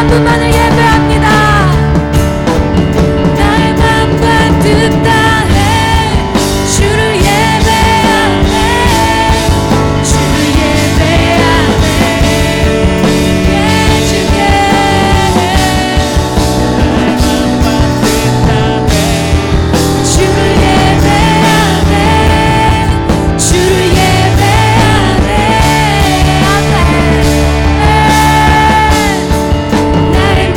전부만을 예배합니다. 나의 맘과 뜻 다해 주를 예배하네. 주를 예배하네. 예 주께 주를 예배하네. 주를 예배하네. 아멘. 나의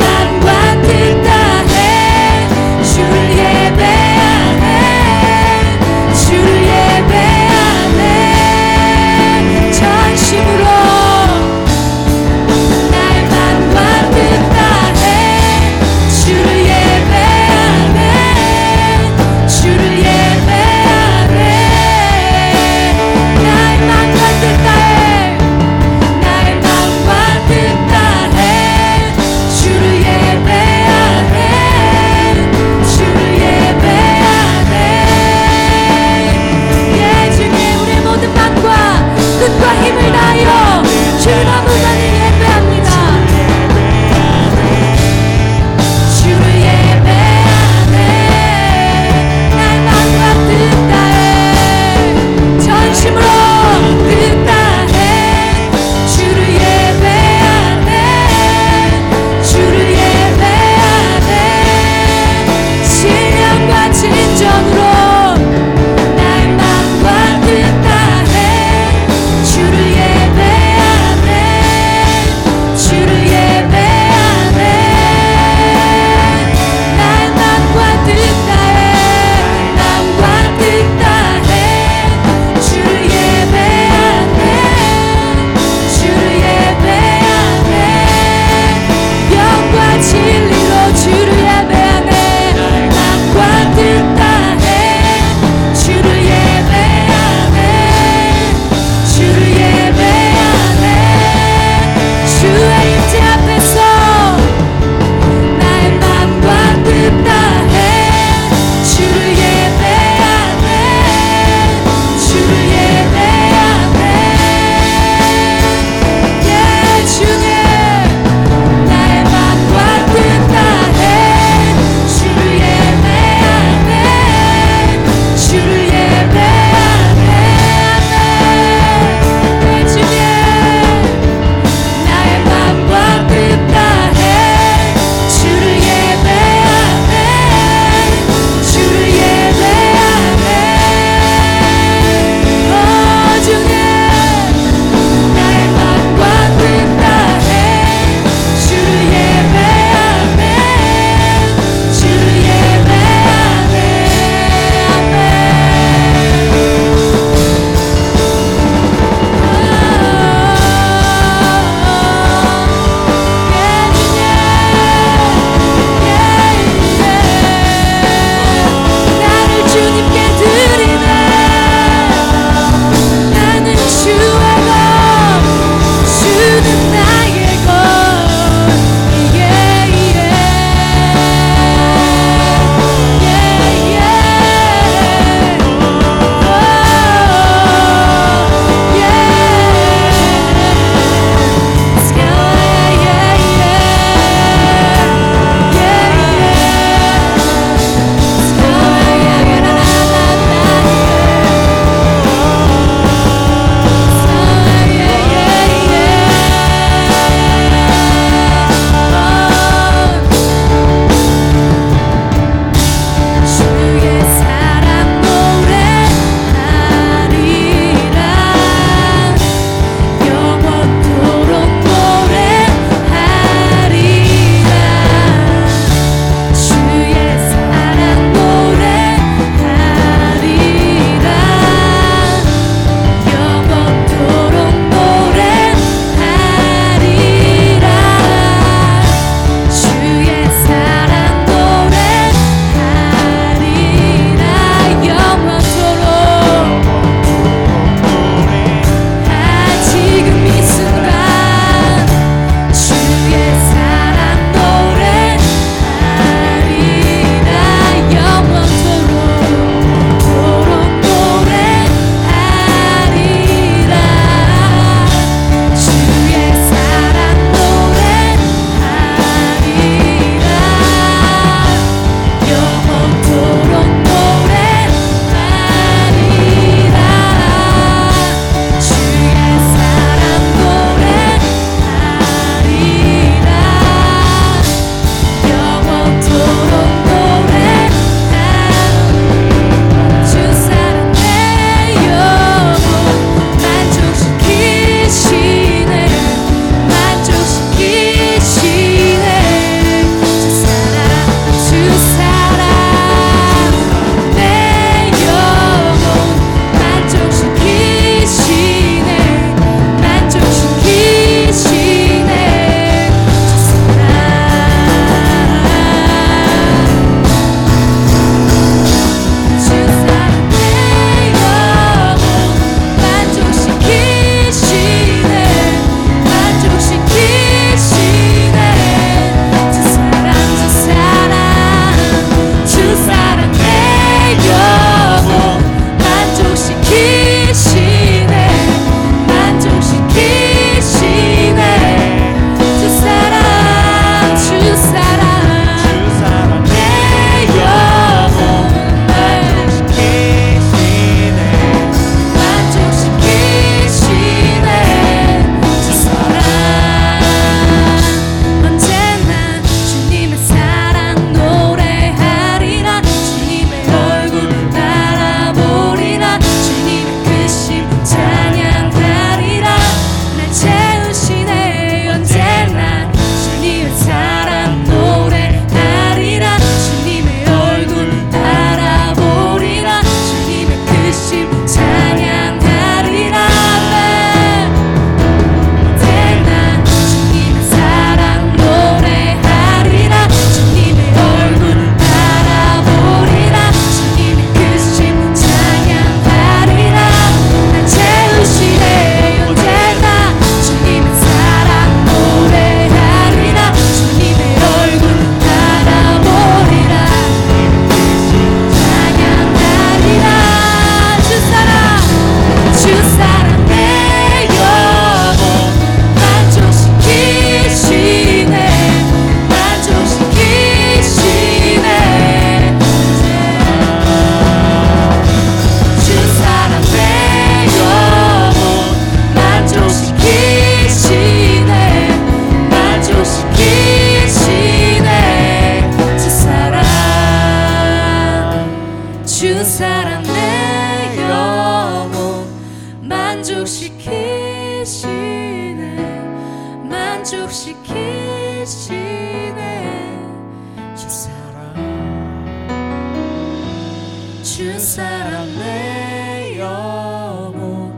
주 사랑 내 영혼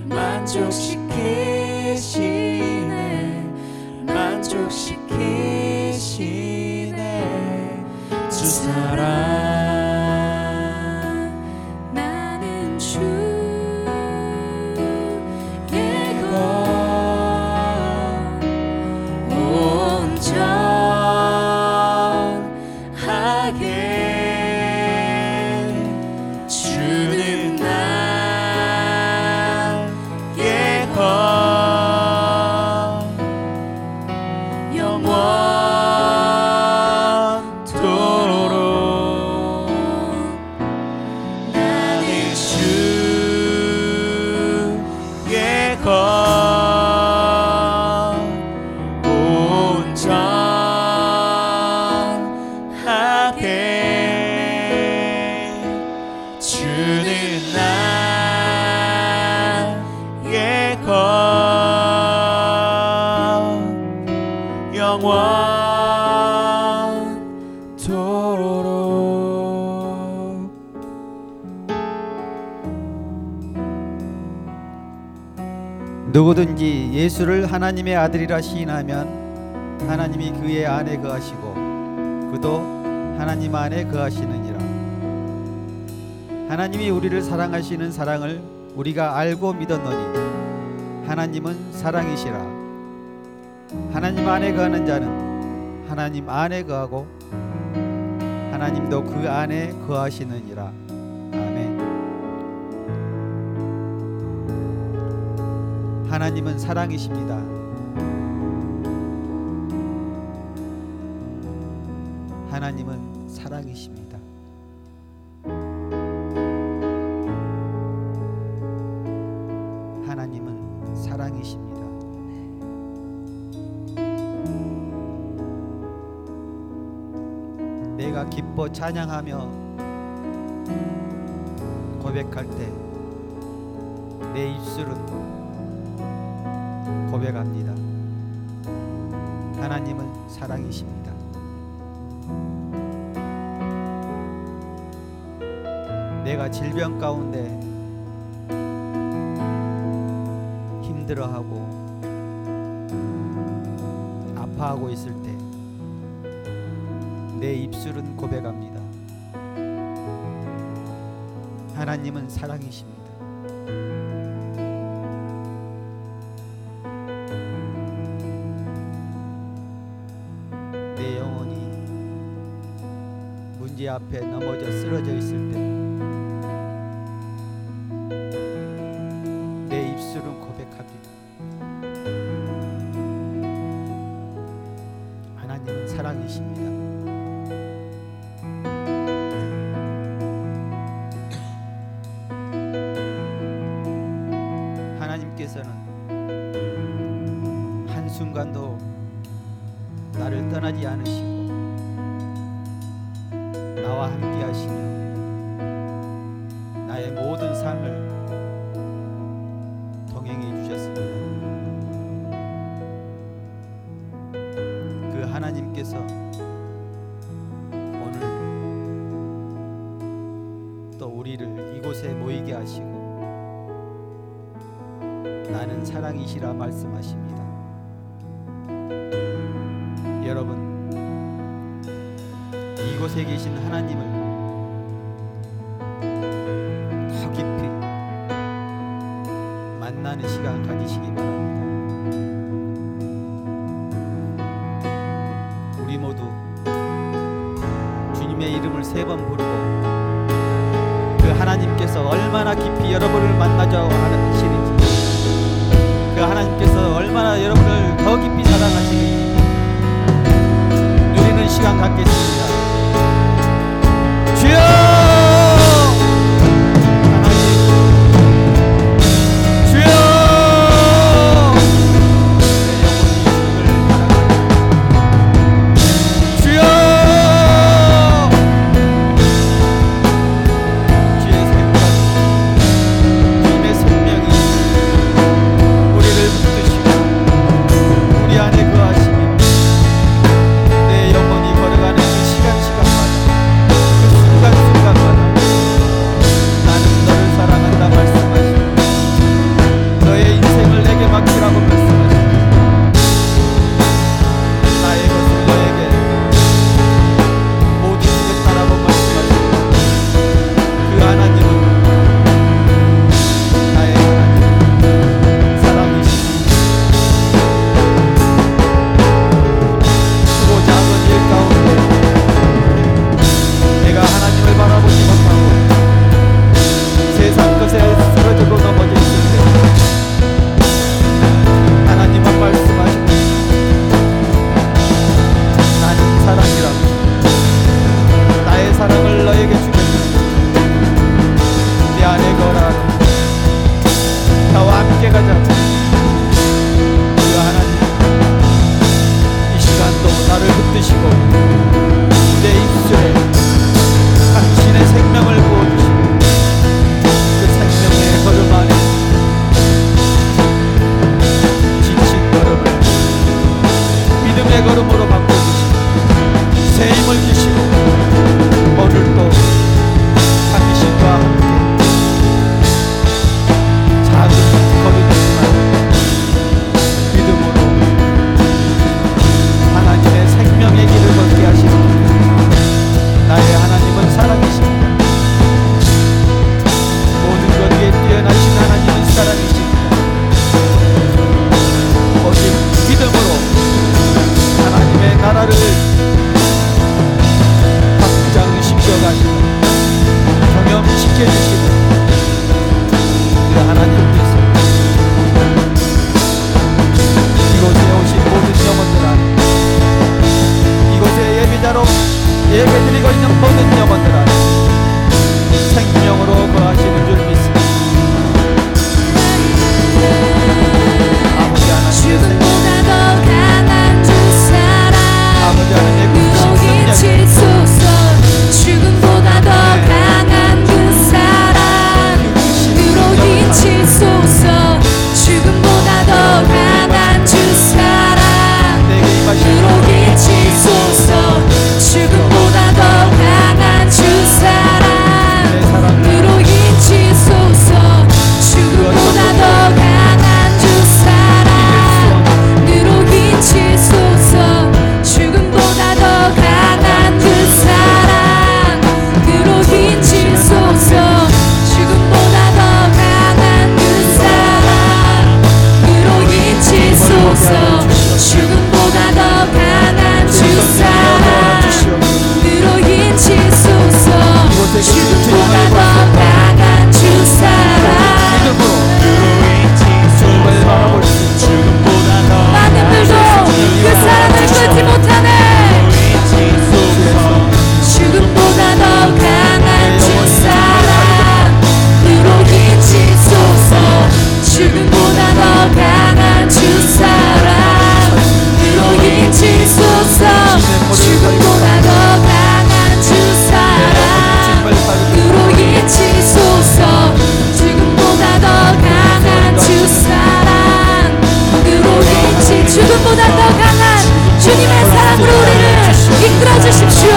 만족시키시네 만족시키시네 주 사랑 나는 주의 것 온전하게 누구든지 예수를 하나님의 아들이라 시인하면 하나님이 그의 안에 거하시고 그도 하나님 안에 거하시느니라. 하나님이 우리를 사랑하시는 사랑을 우리가 알고 믿었노니 하나님은 사랑이시라. 하나님 안에 거하는 자는 하나님 안에 거하고 하나님도 그 안에 거하시느니라. 아멘. 하나님은 사랑이십니다. 하나님은 사랑이십니다. 하나님은 사랑이십니다. 내가 기뻐 찬양하며 고백할 때 내 입술은 고백합니다. 하나님은 사랑이십니다. 내가 질병 가운데 힘들어하고 아파하고 있을 때 내 입술은 고백합니다. 하나님은 사랑이십니다. 내 영혼이 문제 앞에 넘어져 쓰러져 있을 때 내 입술은 고백합니다. 하나님은 사랑이십니다. 하나님께서는 한순간도 나를 떠나지 않으시고 나와 함께 하시며 나의 모든 삶을 동행해 주셨습니다. 그 하나님께서 오늘 또 우리를 이곳에 모이게 하시고 나는 사랑이시라 말씀하십니다. 여러분, 이곳에 계신 하나님을 더 깊이 만나는 시간 가지시기 바랍니다. 우리 모두 주님의 이름을 3번 부르고 그 하나님께서 얼마나 깊이 여러분을 만나자 하시는지, 그 하나님께서 얼마나 여러분을 더 깊이 사랑하시는지 누리는 시간 갖겠습니다. 주여! 하나님, 주여! 주여! 주의 생명, 주님의 생명이 우리를 붙드시고 우리 안에 거하시고 부어주시고 내 입술에 당신의 생명을 부어주시고 그 생명의 걸음 안에 지친 걸음을 믿음의 걸음으로 바꿔주시고 새 힘을 주시고 오늘도 당신과 함께 작은 걸음이지만 믿음으로 하나님의 생명의 길을 걷게 하시고 나의 하나님은 사랑이십니다. 모든 것 위에 뛰어나신 하나님은 사랑이십니다. 오직 믿음으로 하나님의 나라를 확장시켜가시고 경험시켜주시고 그 하나님께서 이곳에 오신 모든 영혼들 안에 이곳에 예배자로 예배드리고 있는 모든 영혼들 안에 생명으로 거하시는 줄 믿습니다. 아버지 하나님의 생명, 죽음보다 더 강한 주 사랑 아버지 하나님의 구속 능력, 치소서. 죽음보다 더 강한 그 사랑 그로기 치소서. 죽음보다 더 강한 주 사랑 내게 임하시는 그로기 치소서. 죽음보다 더 강한 주 사랑 내 사랑 그로기 치소서. 죽음보다 더 강한 주 사랑 그로기 치소서. 죽음보다 더 강한 그 사랑 그로기 치소서. 죽음보다 더 강한 그 사랑 그로기 치소서. 죽음보다 더 강한 주 사랑 그로기 치소서. 죽음보다 더 강한 주 사랑 믿음으로 주님을 바라볼 수 있는 마님들도 그 사랑을 끊지 못하네. 죽음보다 더 강한 주 사랑 그로기 치소서. 죽음보다 더 강한 주 사랑 그로기 치소서. 죽음보다 더 강한 주 사랑 그로기 치소서. 죽음보다 더 강한 주 사랑 그로기 치 죽음보다 더 강한 주님의 사랑으로 우리를 이끌어 주십시오.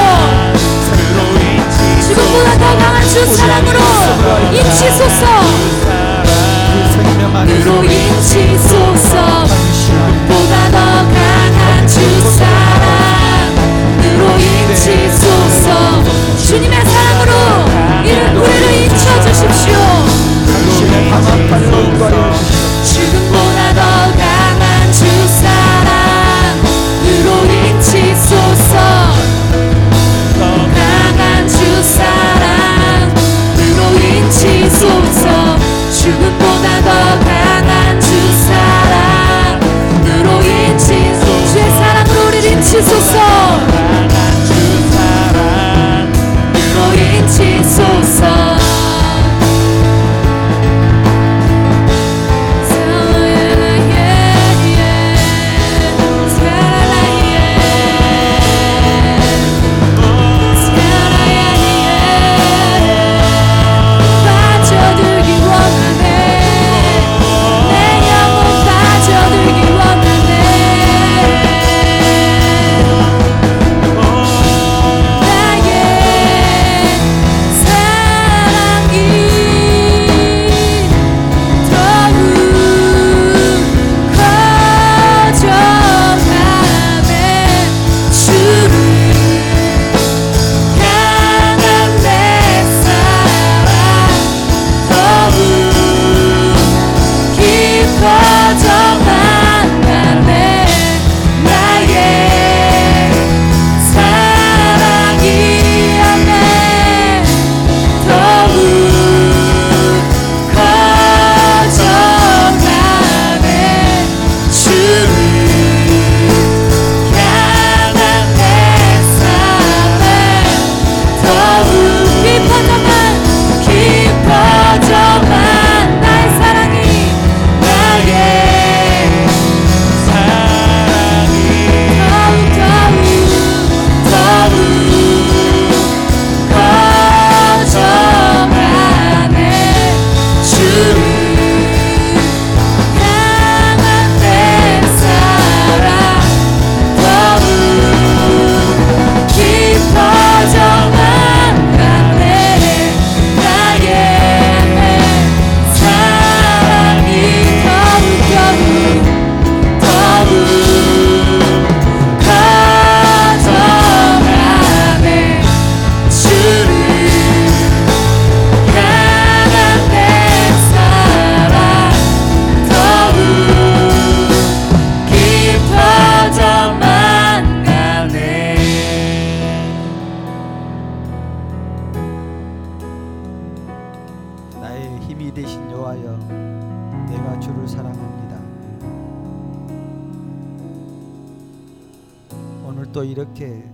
죽음보다 더 강한 주 사랑으로 인치소서. 그 생명 안에서 그로 인치소서. 죽음보다 더 강한 주 사랑 그로 인치소서. 주님의 사랑으로 우리를 인쳐 주십시오. 당신의 강한 팔로 인도하여 주시옵소서. 죽음보다 더 강한 주 사랑 그로 인치소서. 더 강한 주 사랑 그로 인치소서. 죽음보다 더 강한 주 사랑 그로 인치소서. 주의 사랑으로 우리를 인치소서. 그로 인치소서. 빠져들기 원하네. 내 영혼 빠져들기 원하네. 오늘 또 이렇게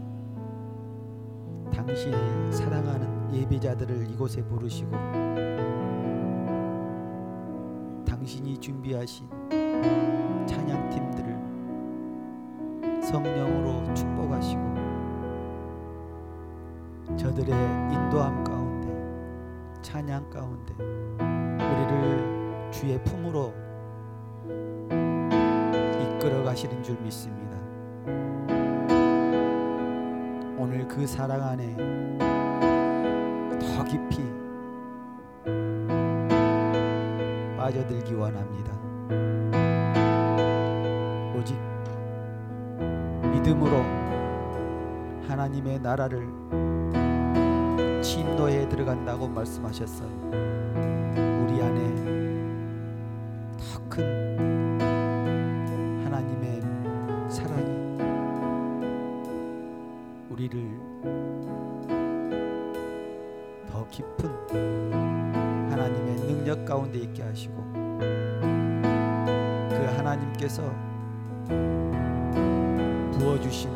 당신이 사랑하는 예배자들을 이곳에 부르시고 당신이 준비하신 찬양팀들을 성령으로 축복하시고 저들의 인도함 가운데 찬양 가운데 우리를 주의 품으로 이끌어 가시는 줄 믿습니다. 오늘 그 사랑 안에 더 깊이 빠져들기 원합니다. 오직 믿음으로 하나님의 나라를 침노에 들어간다고 말씀하셨어요. 우리 안에 더 큰 하나님의 사랑이 우리를 더 깊은 하나님의 능력 가운데 있게 하시고 그 하나님께서 부어주시는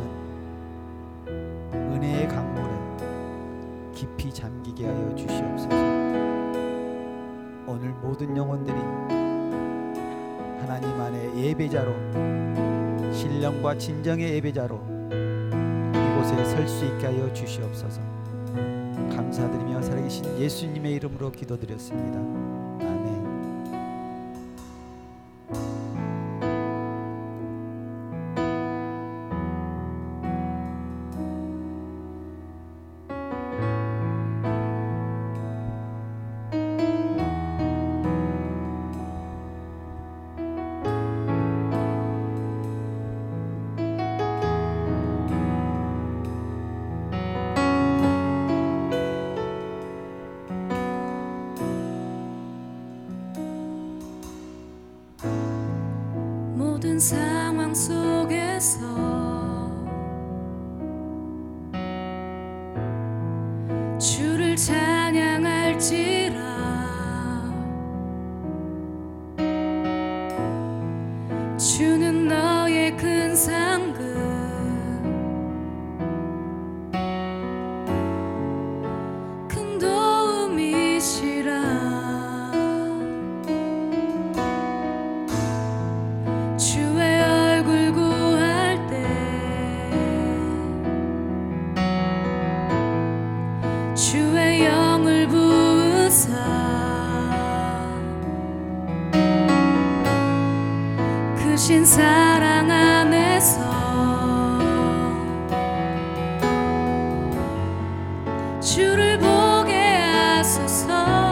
은혜의 강물에 깊이 잠기게 하여 주시옵소서. 오늘 모든 영혼들이 하나님 안에 예배자로 신령과 진정의 예배자로 이곳에 설 수 있게 하여 주시옵소서. 감사드리며 살아계신 예수님의 이름으로 기도드렸습니다. 아멘. 모든 상황 속에서 주를 찬양할지라. 주는 너의 큰 상급, 큰 도움이시라. 주의 얼굴 구할 때 주의 영을 부으사 크신 사랑 안에서 주를 보게 하소서.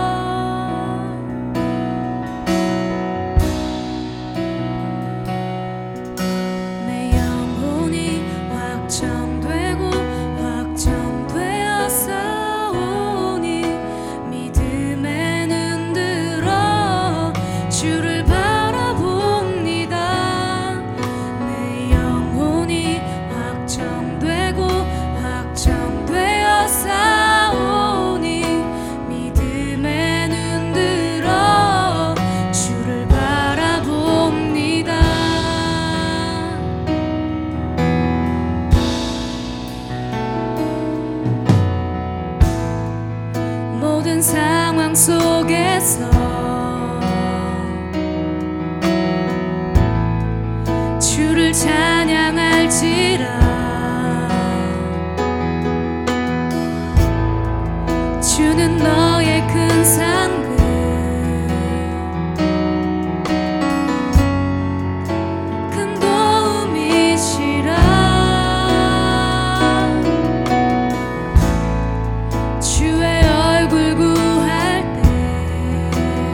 모든 상황 속에서 주를 찬양할지라. 주는 너의 큰 상급, 큰 도움이시라. 주의 얼굴 구할 때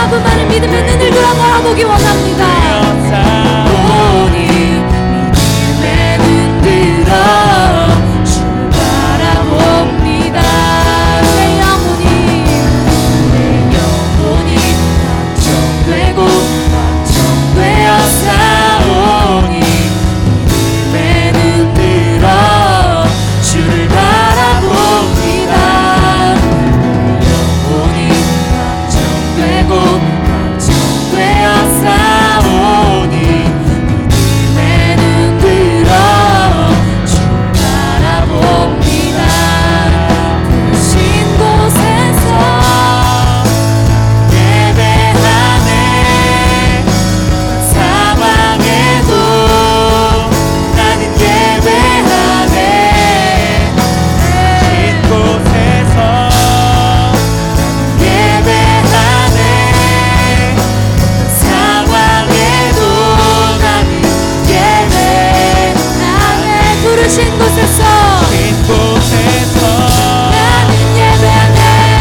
그분만을 믿음의 눈을 들어 바라보기 원합니다. 오니 믿음의 눈 들어 주를 바라봅니다. 내 영혼이 확정되고 확정되어 싸우니 믿음의 눈 들어 주를 바라봅니다. 내 영혼이 확정되고 확정되어 싸우니 믿음의 눈 들어 주를 바라봅니다. 부르신 곳에서 예배하네. 사방에도 나는 예배하네. 부르신 곳에서 예배하네. 사방에도 나는 예배하네. 부르신 곳에서 나는 예배하네.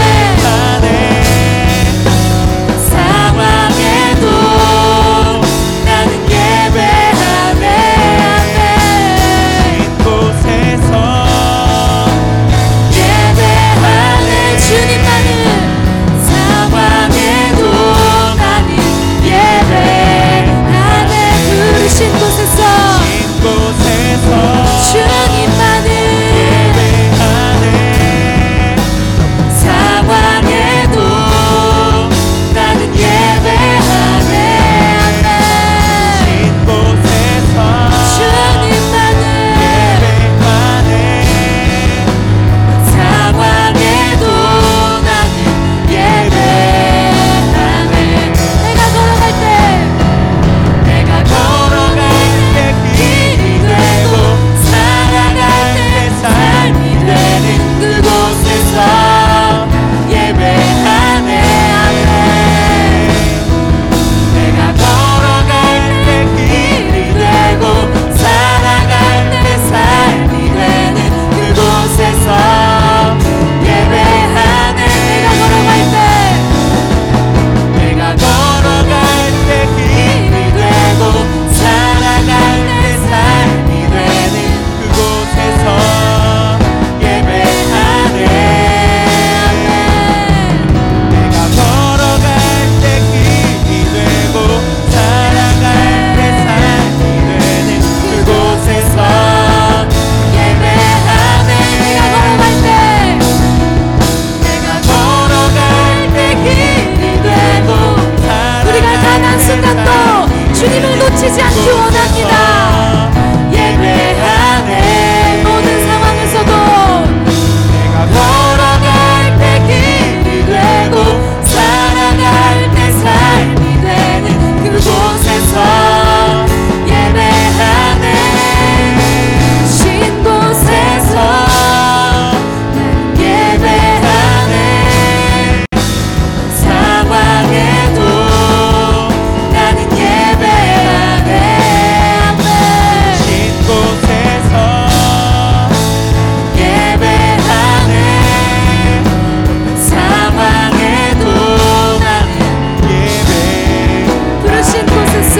사방에도 나는 예배하네. 예배하네. 주님만을 사방에도 나는 예배하네. 부르신 곳에서 주님만을 사방에도 나는 예배하네. 주님만을 사방에도 나는 예배하네. 내가 걸어갈 때 길이 되고 살아갈 때 삶이 되는 그곳에서 예배하네. 내가 걸어갈 때 길이 되고 살아갈 때 삶이 되는 그곳에서 예배하네. 내가 걸어갈 때 길이 되고 살아갈 때 삶이 되는 그곳에서 예배하네. 내가 걸어갈 때 길이 되고 살아갈 때 삶이 되는 그곳에서 예배하네. 내가 걸어갈 때 길이 되고 우리가 단 한순간도 주님을 놓치지 않기 원합니다. 예배하네. 모든 상황에서도 내가 걸어갈 때 길이 되고 살아갈 때 삶이 되는 그곳에서 예배하네. 신 곳에서 예배하네. 사방에도 나는 예배하네. 신 곳에서 예배하네. 사방에도 나는 부르신 곳에서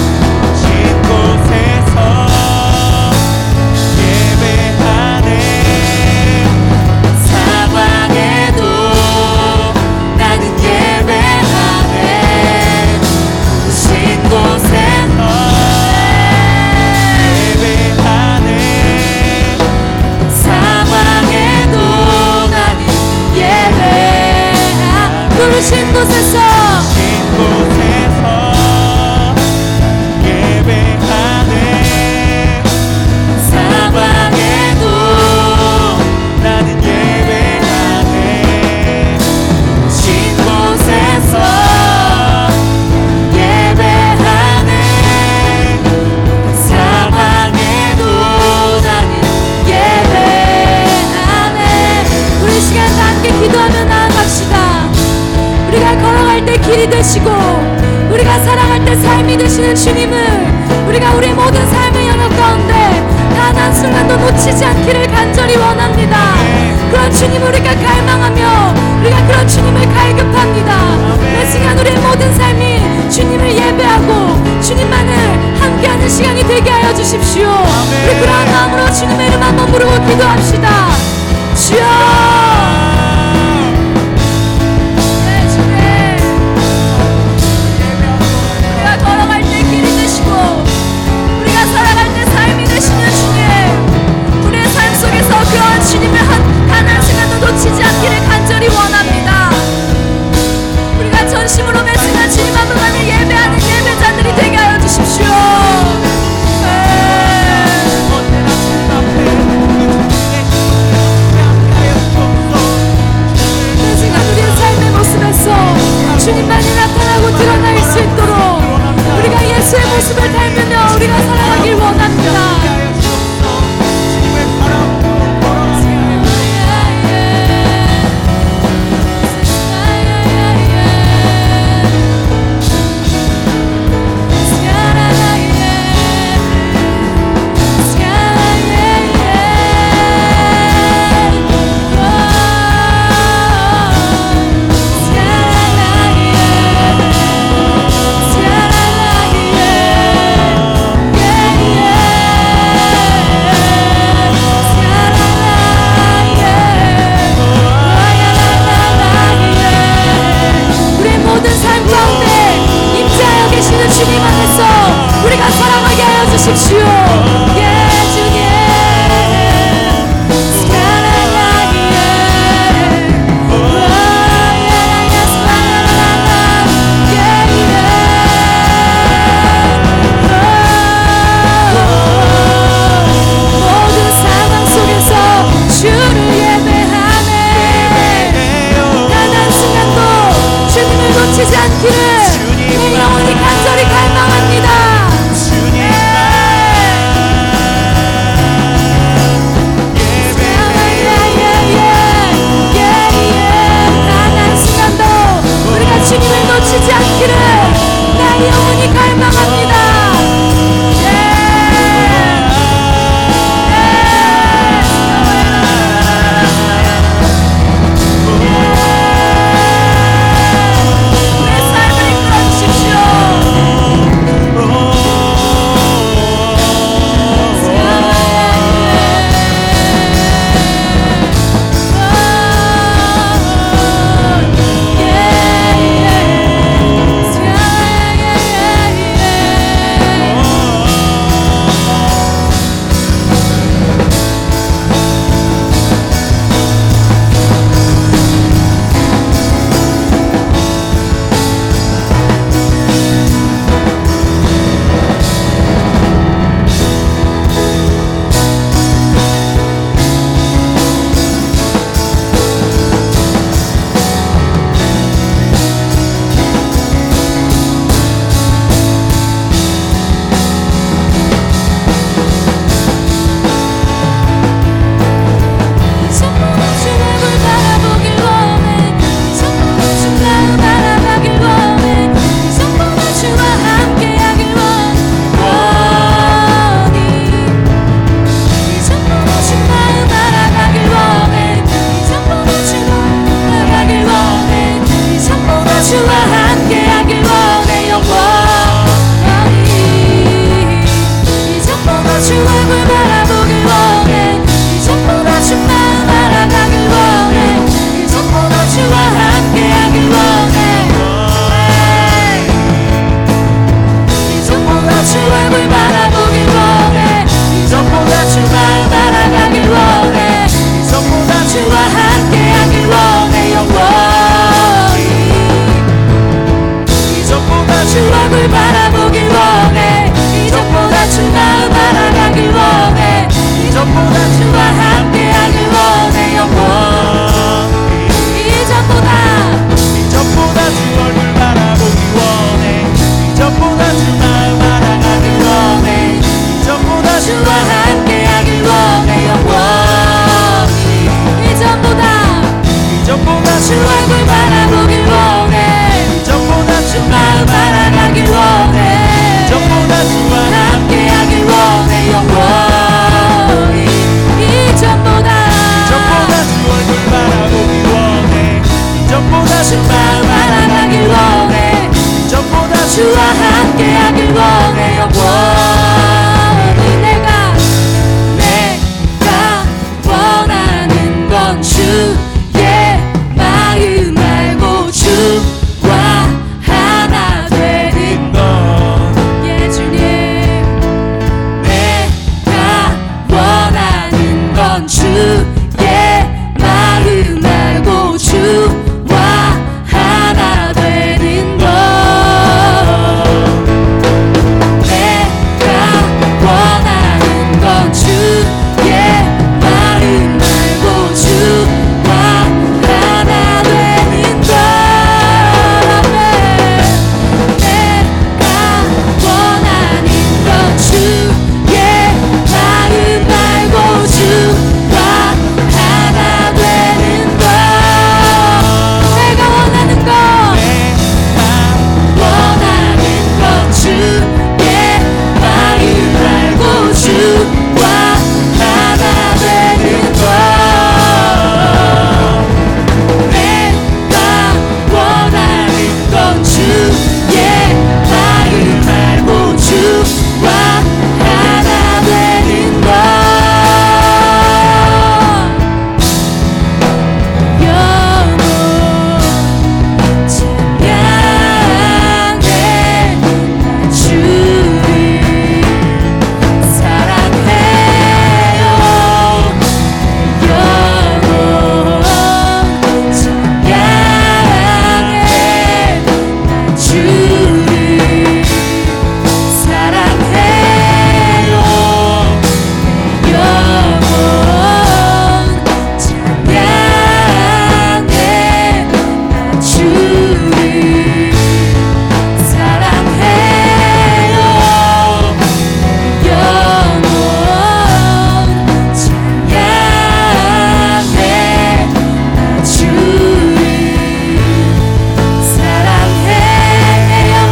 사방에도 나는 예배하네. 신 곳에서 사방에도 나는 예배하네. 부르신 곳에서 사방에도 나는 예배하네. 신 곳에서 예배하네. 사방에도 나는 예배하네. 우리 시간 다 함께 기도하며 나아갑시다. 우리가 걸어갈 때 길이 되시고 우리가 살아갈 때 삶이 되시는 주님을 우리가 우리 모든 삶의 영역 가운데 단 한순간도 놓치지 않기를 간절히 원합니다. 그런 주님 우리가 갈망하며 우리가 그런 주님을 갈급합니다. 이 시간 우리의 모든 주십시오. 우리 그러한 마음으로 주님의 이름 한번 부르고 기도합시다. 주여. 걸어갈 때 길이 되시고 우리가 살아갈 때 삶이 되시는 주님, 우리의 삶 속에서 그런 주님의 단 한 시간도 놓치지 않기를 간절히 원합니다. 우리가 전심으로 매진한 주님 앞에 예배하는 예배자들이 되게 하여 주십시오. 매진한 우리의 삶의 모습에서 주님만이 나타나고 드러날 수 있도록 우리가 예수의 모습을 닮으며 우리가 살아가길 원합니다. 주님 안에서 우리가 살아가게 하여 주십시오. 예 주님. 모든 상황 속에서 주를 예배하네. 단 한순간도 주님을 놓치지 않기를 내 영혼이 간절히 갈망합니다. 단 한순간도 우리가 주님을 놓치지 않기를 내 영혼이 갈망합니다. 전보다 주와 함께하길 원해 영원히 이전보다 주를 사랑해요. 영원 찬양해. 나 주를 사랑해요. 영원 찬양해. 나 주를 사랑해. 영원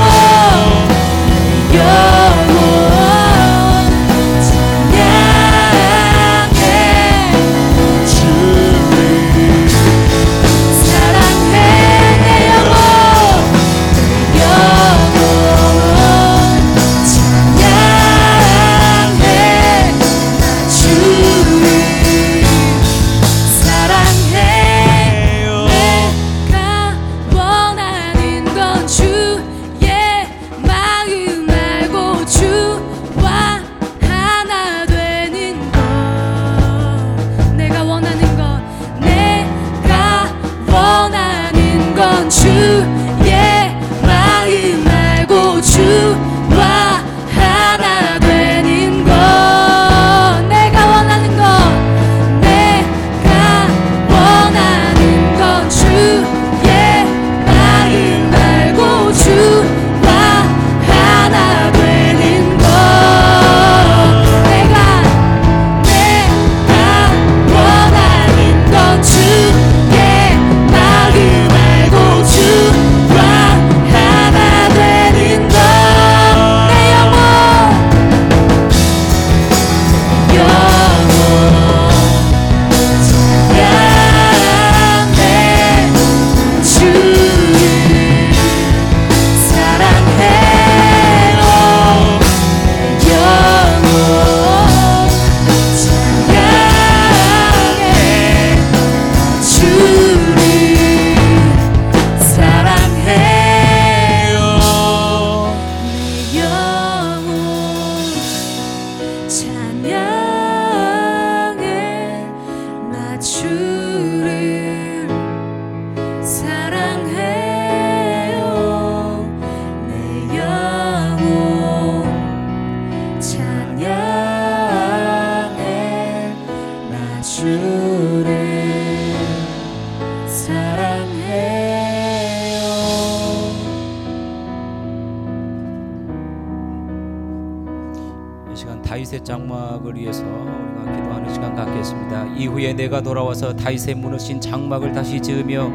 다윗의 장막을 위해서 우리가 기도하는 시간 갖겠습니다. 이후에 내가 돌아와서 다윗의 무너진 장막을 다시 지으며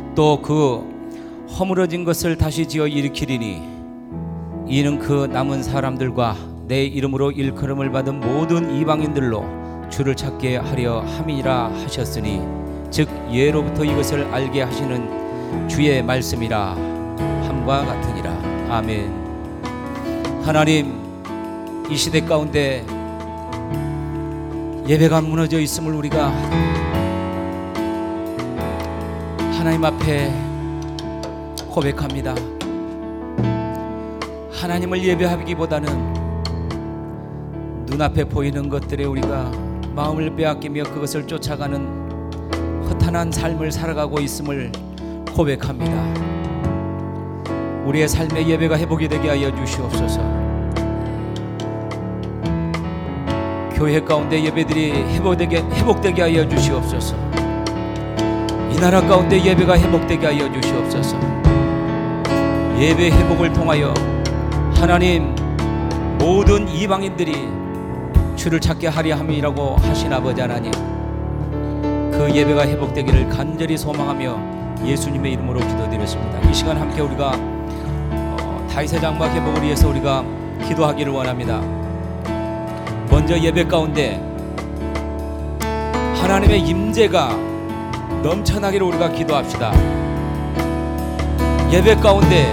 또 그 허물어진 것을 다시 지어 일으키리니 이는 그 남은 사람들과 내 이름으로 일컬음을 받은 모든 이방인들로 주를 찾게 하려 함이라 하셨으니 즉 예로부터 이것을 알게 하시는 주의 말씀이라 함과 같으니라. 아멘. 하나님, 이 시대 가운데 예배가 무너져 있음을 우리가 하나님 앞에 고백합니다. 하나님을 예배하기보다는 눈앞에 보이는 것들에 우리가 마음을 빼앗기며 그것을 쫓아가는 허탄한 삶을 살아가고 있음을 고백합니다. 우리의 삶의 예배가 회복이 되게 하여 주시옵소서. 교회 가운데 예배들이 회복되게 하여 주시옵소서. 이 나라 가운데 예배가 회복되게 하여 주시옵소서. 예배 회복을 통하여 하나님 모든 이방인들이 주를 찾게 하려 함이라고 하신 아버지 하나님, 그 예배가 회복되기를 간절히 소망하며 예수님의 이름으로 기도드렸습니다. 이 시간 함께 우리가 다윗의 장막 회복을 위해서 우리가 기도하기를 원합니다. 먼저 예배 가운데 하나님의 임재가 넘쳐나기를 우리가 기도합시다. 예배 가운데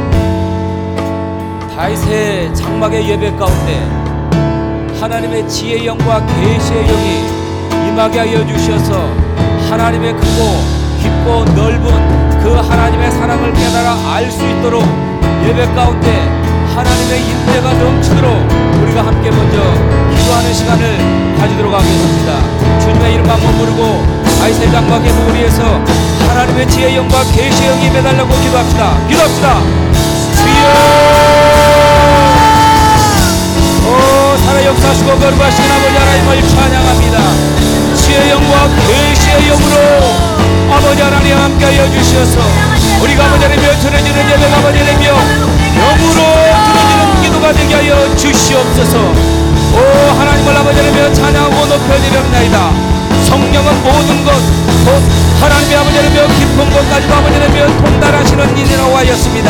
다윗의 장막의 예배 가운데 하나님의 지혜의 영과 계시의 영이 임하게 하여 주셔서 하나님의 크고 깊고 넓은 그 하나님의 사랑을 깨달아 알 수 있도록 예배 가운데 하나님의 임재가 넘치도록 우리가 함께 먼저 기도하는 시간을 가지도록 하겠습니다. 주님의 이름 한번 부르고 다윗의 장막 회복을 위해서 하나님의 지혜의 영과 계시의 영이 매달라고 기도합시다. 기도합시다. 크시고 거룩하신 아버지 하나님을 찬양합니다. 지혜의 영과 계시의 영으로 아버지 하나님 함께하여 주셔서 우리가 아버지 하나님여 드려지는 예배가 아버지 하나님여 영으로 드려지는 기도가 되게 하여 주시옵소서. 오 하나님을 아버지 하나님여 찬양하고 높여드렸나이다. 성령은 모든 것 곧 하나님의 아버지 하나님여 깊은 곳까지도 아버지 하나님여 통달하시는 일이라고 하였습니다.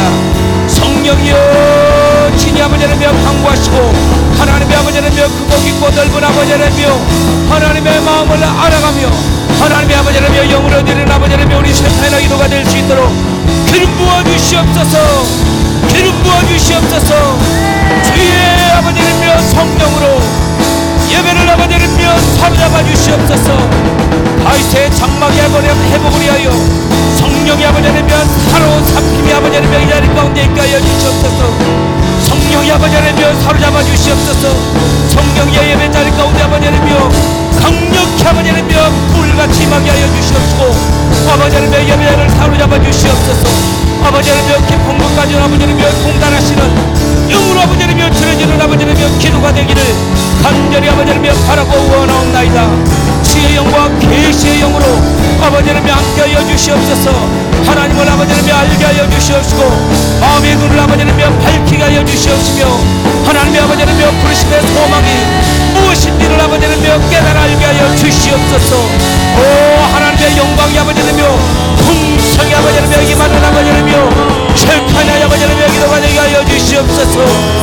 성령이여 진이 아버지 하나님여 강구하시고 하나님의 아버지 하나님여 크고 깊고 넓은 아버지 하나님여 하나님의 마음을 알아가며 하나님의 아버지 하나님여 영으로 드리는 아버지 하나님여 우리 셰타이나 기도가 될 수 있도록 기름 부어 주시옵소서. 기름 부어 주시옵소서. 주의 아버지 하나님여 성령으로 예배를 아버지 하나님여 사로잡아 주시옵소서. 다윗의 장막의 회복을 위하여 성령의 아버지 하나님여 사로잡힘이 아버지 하나님여 이 자리 가운데 있게 하여 주시옵소서. 성령의 아버지 하나님여 사로잡아 주시옵소서. 성령의 예배 자리 가운데 아버지 하나님여 강력히 아버지 하나님여 불같이 임하게 하여 주시옵시고 아버지 하나님여 예배를 사로잡아 주시옵소서. 아버지 하나님여 깊은 곳까지 아버지 하나님여 통달하시는 영으로 아버지 하나님여 드려지는 아버지 하나님여 기도가 되기를 간절히 아버지 하나님여 바라고 원하옵나이다. 지혜의 영과 계시의 영으로 아버지 하나님여 함께하여 주시옵소서. 하나님을 아버지 하나님여 알게 하여 주시옵시고 마음의 눈을 아버지 하나님여 밝히게 하여 주시옵시며 하나님의 아버지 하나님여 부르심의 소망이 무엇인지를 아버지 하나님여 깨달아 알게 하여 주시옵소서. 오 하나님의 영광이 아버지 하나님여 풍성이 아버지 하나님여 임하는 아버지 하나님여 셀카냐 아버지 하나님여 기도가 되게 하여 주시옵소서.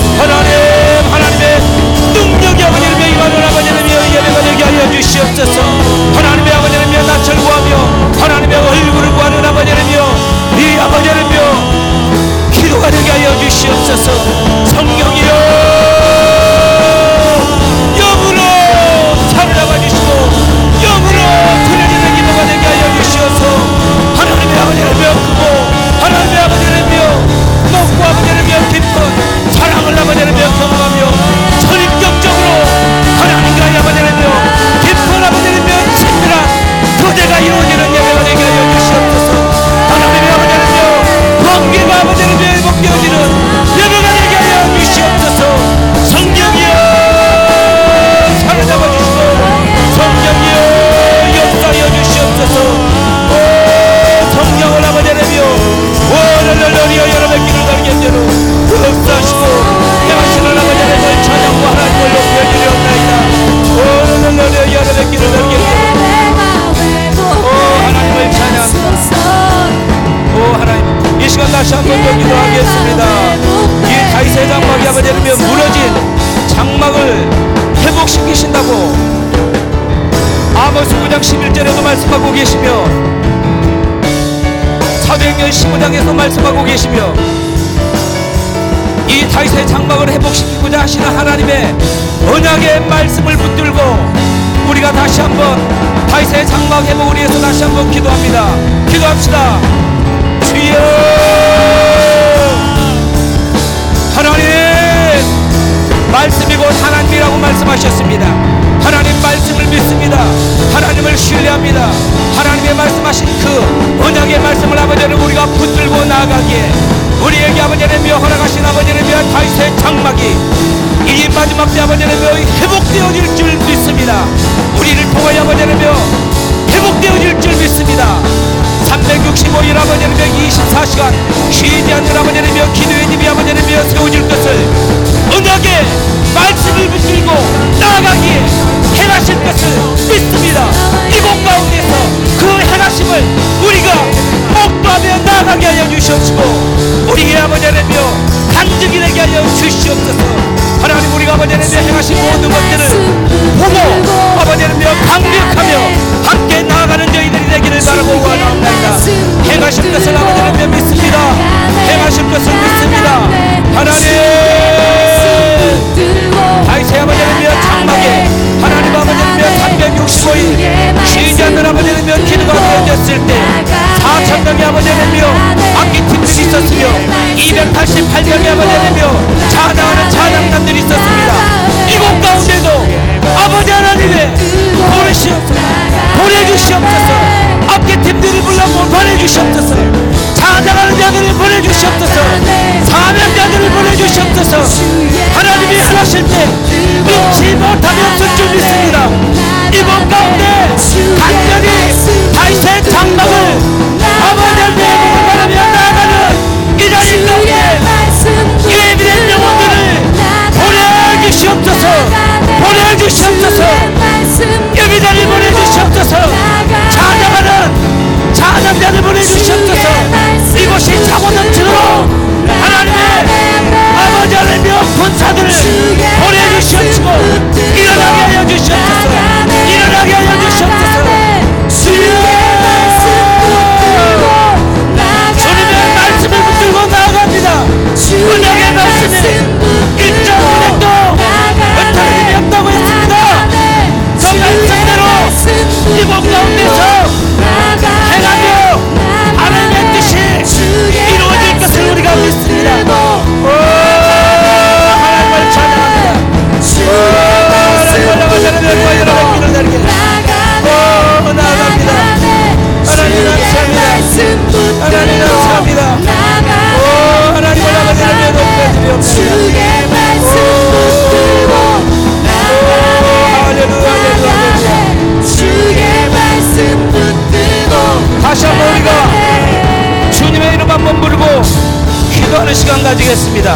하나님의 능력이 아버지 하나님여 임하는 아버지 하나님여 예배가 되게 하여 주시옵소서. 하나님의 아버지 하나님여 낯을 구하며 하나님의 얼굴을 구하는 아버지 하나님여 이 아버지 하나님여 기도가 되게 하여 주시옵소서. 성령이여 영으로 사로잡아 주시고 영으로 드려지는 기도가 되게 하여 주시옵소서. 하나님의 아버지 하나님여 크고 하나님의 아버지 하나님여 높고 아버지 하나님여 깊은 사랑을 아버지 하나님여 경험하며 선입격적으로 하나님과 아버지 하나님여 깊은 아버지 하나님여 친밀한 교제가 이루어지는 예배가 되게 하여 주시옵소서. 하나님의 아버지 하나님여 번개가 아버지 하나님여 회복되어지는 예배가 되게 하여 주시옵소서. 성령이여 사로잡아 주시고 성령이여 역사하여 주시옵소서. 오 성령을 아버지 하나님여 오늘널리어 여러분의 길을 걸게 대로 역사하시고 행하시는 아버지 하나님을 찬양과 하나님을 높여드리옵나이다. 오늘널리어 여러분의 길을 걸게 대로 오 하나님을 찬양합니다. 오 하나님 이 시간 다시 한번 더 기도하겠습니다. 이 다윗의 장막이 아버지 하나님여 무너진 장막을 회복시키신다고 아모스 9장 11절에도 말씀하고 계시며 사도행전 15장에서 말씀하고 계시며 이 다윗의 장막을 회복시키고자 하시는 하나님의 언약의 말씀을 붙들고 우리가 다시 한번 다윗의 장막 회복을 위해서 다시 한번 기도합니다. 기도합시다. 주여 하나님 말씀이 곧 하나님이라고 말씀하셨습니다. 하나님 말씀을 믿습니다. 하나님을 신뢰합니다. 하나님의 말씀하신 그 언약의 말씀을 아버지 하나님 우리가 붙들고 나아가기에 우리에게 아버지 하나님여 허락하신 아버지 하나님여 다윗의 장막이 이 마지막 때 아버지 하나님여 회복되어질 줄 믿습니다. 우리를 통하여 아버지 하나님여 회복되어질 줄 믿습니다. 365일 아버지 하나님여 24시간 쉬지 않는 아버지 하나님여 기도의 집이 아버지 하나님여 세워질 것을 언약의 말씀을 붙들고 나아가기에 행하실 것을 믿습니다. 이곳 가운데서 그 행하심을 우리가 목도하며 나아가게 하여 주시옵시고 우리의 아버지 하나님여 간증이 되게 하여 주시옵소서. 하나님 우리가 아버지 하나님여 행하신 모든 것들을 보고 아버지 하나님여 강력하며 함께 나아가는 저희들이 되기를 바라고 원하옵나이다. 행하실 것을 아버지 하나님여 믿습니다. 행하실 것을 믿습니다. 하나님 다윗의 아버지 하나님여 장막에 하나님 아버지 하나님여 365일 쉬지 않는 아버지 하나님여 기도가 되어졌을 때 4,000명의 아버지 하나님여 악기팀들이 있었으며 288명의 아버지 하나님여 찬양하는 찬양단들이 있었습니다. 이곳 가운데도 아버지 하나님의 보내주시옵소서. 악기팀들을 불러 보내주시옵소서. 찬양하는 자들을 보내주시옵소서. 기도하는 시간 가지겠습니다.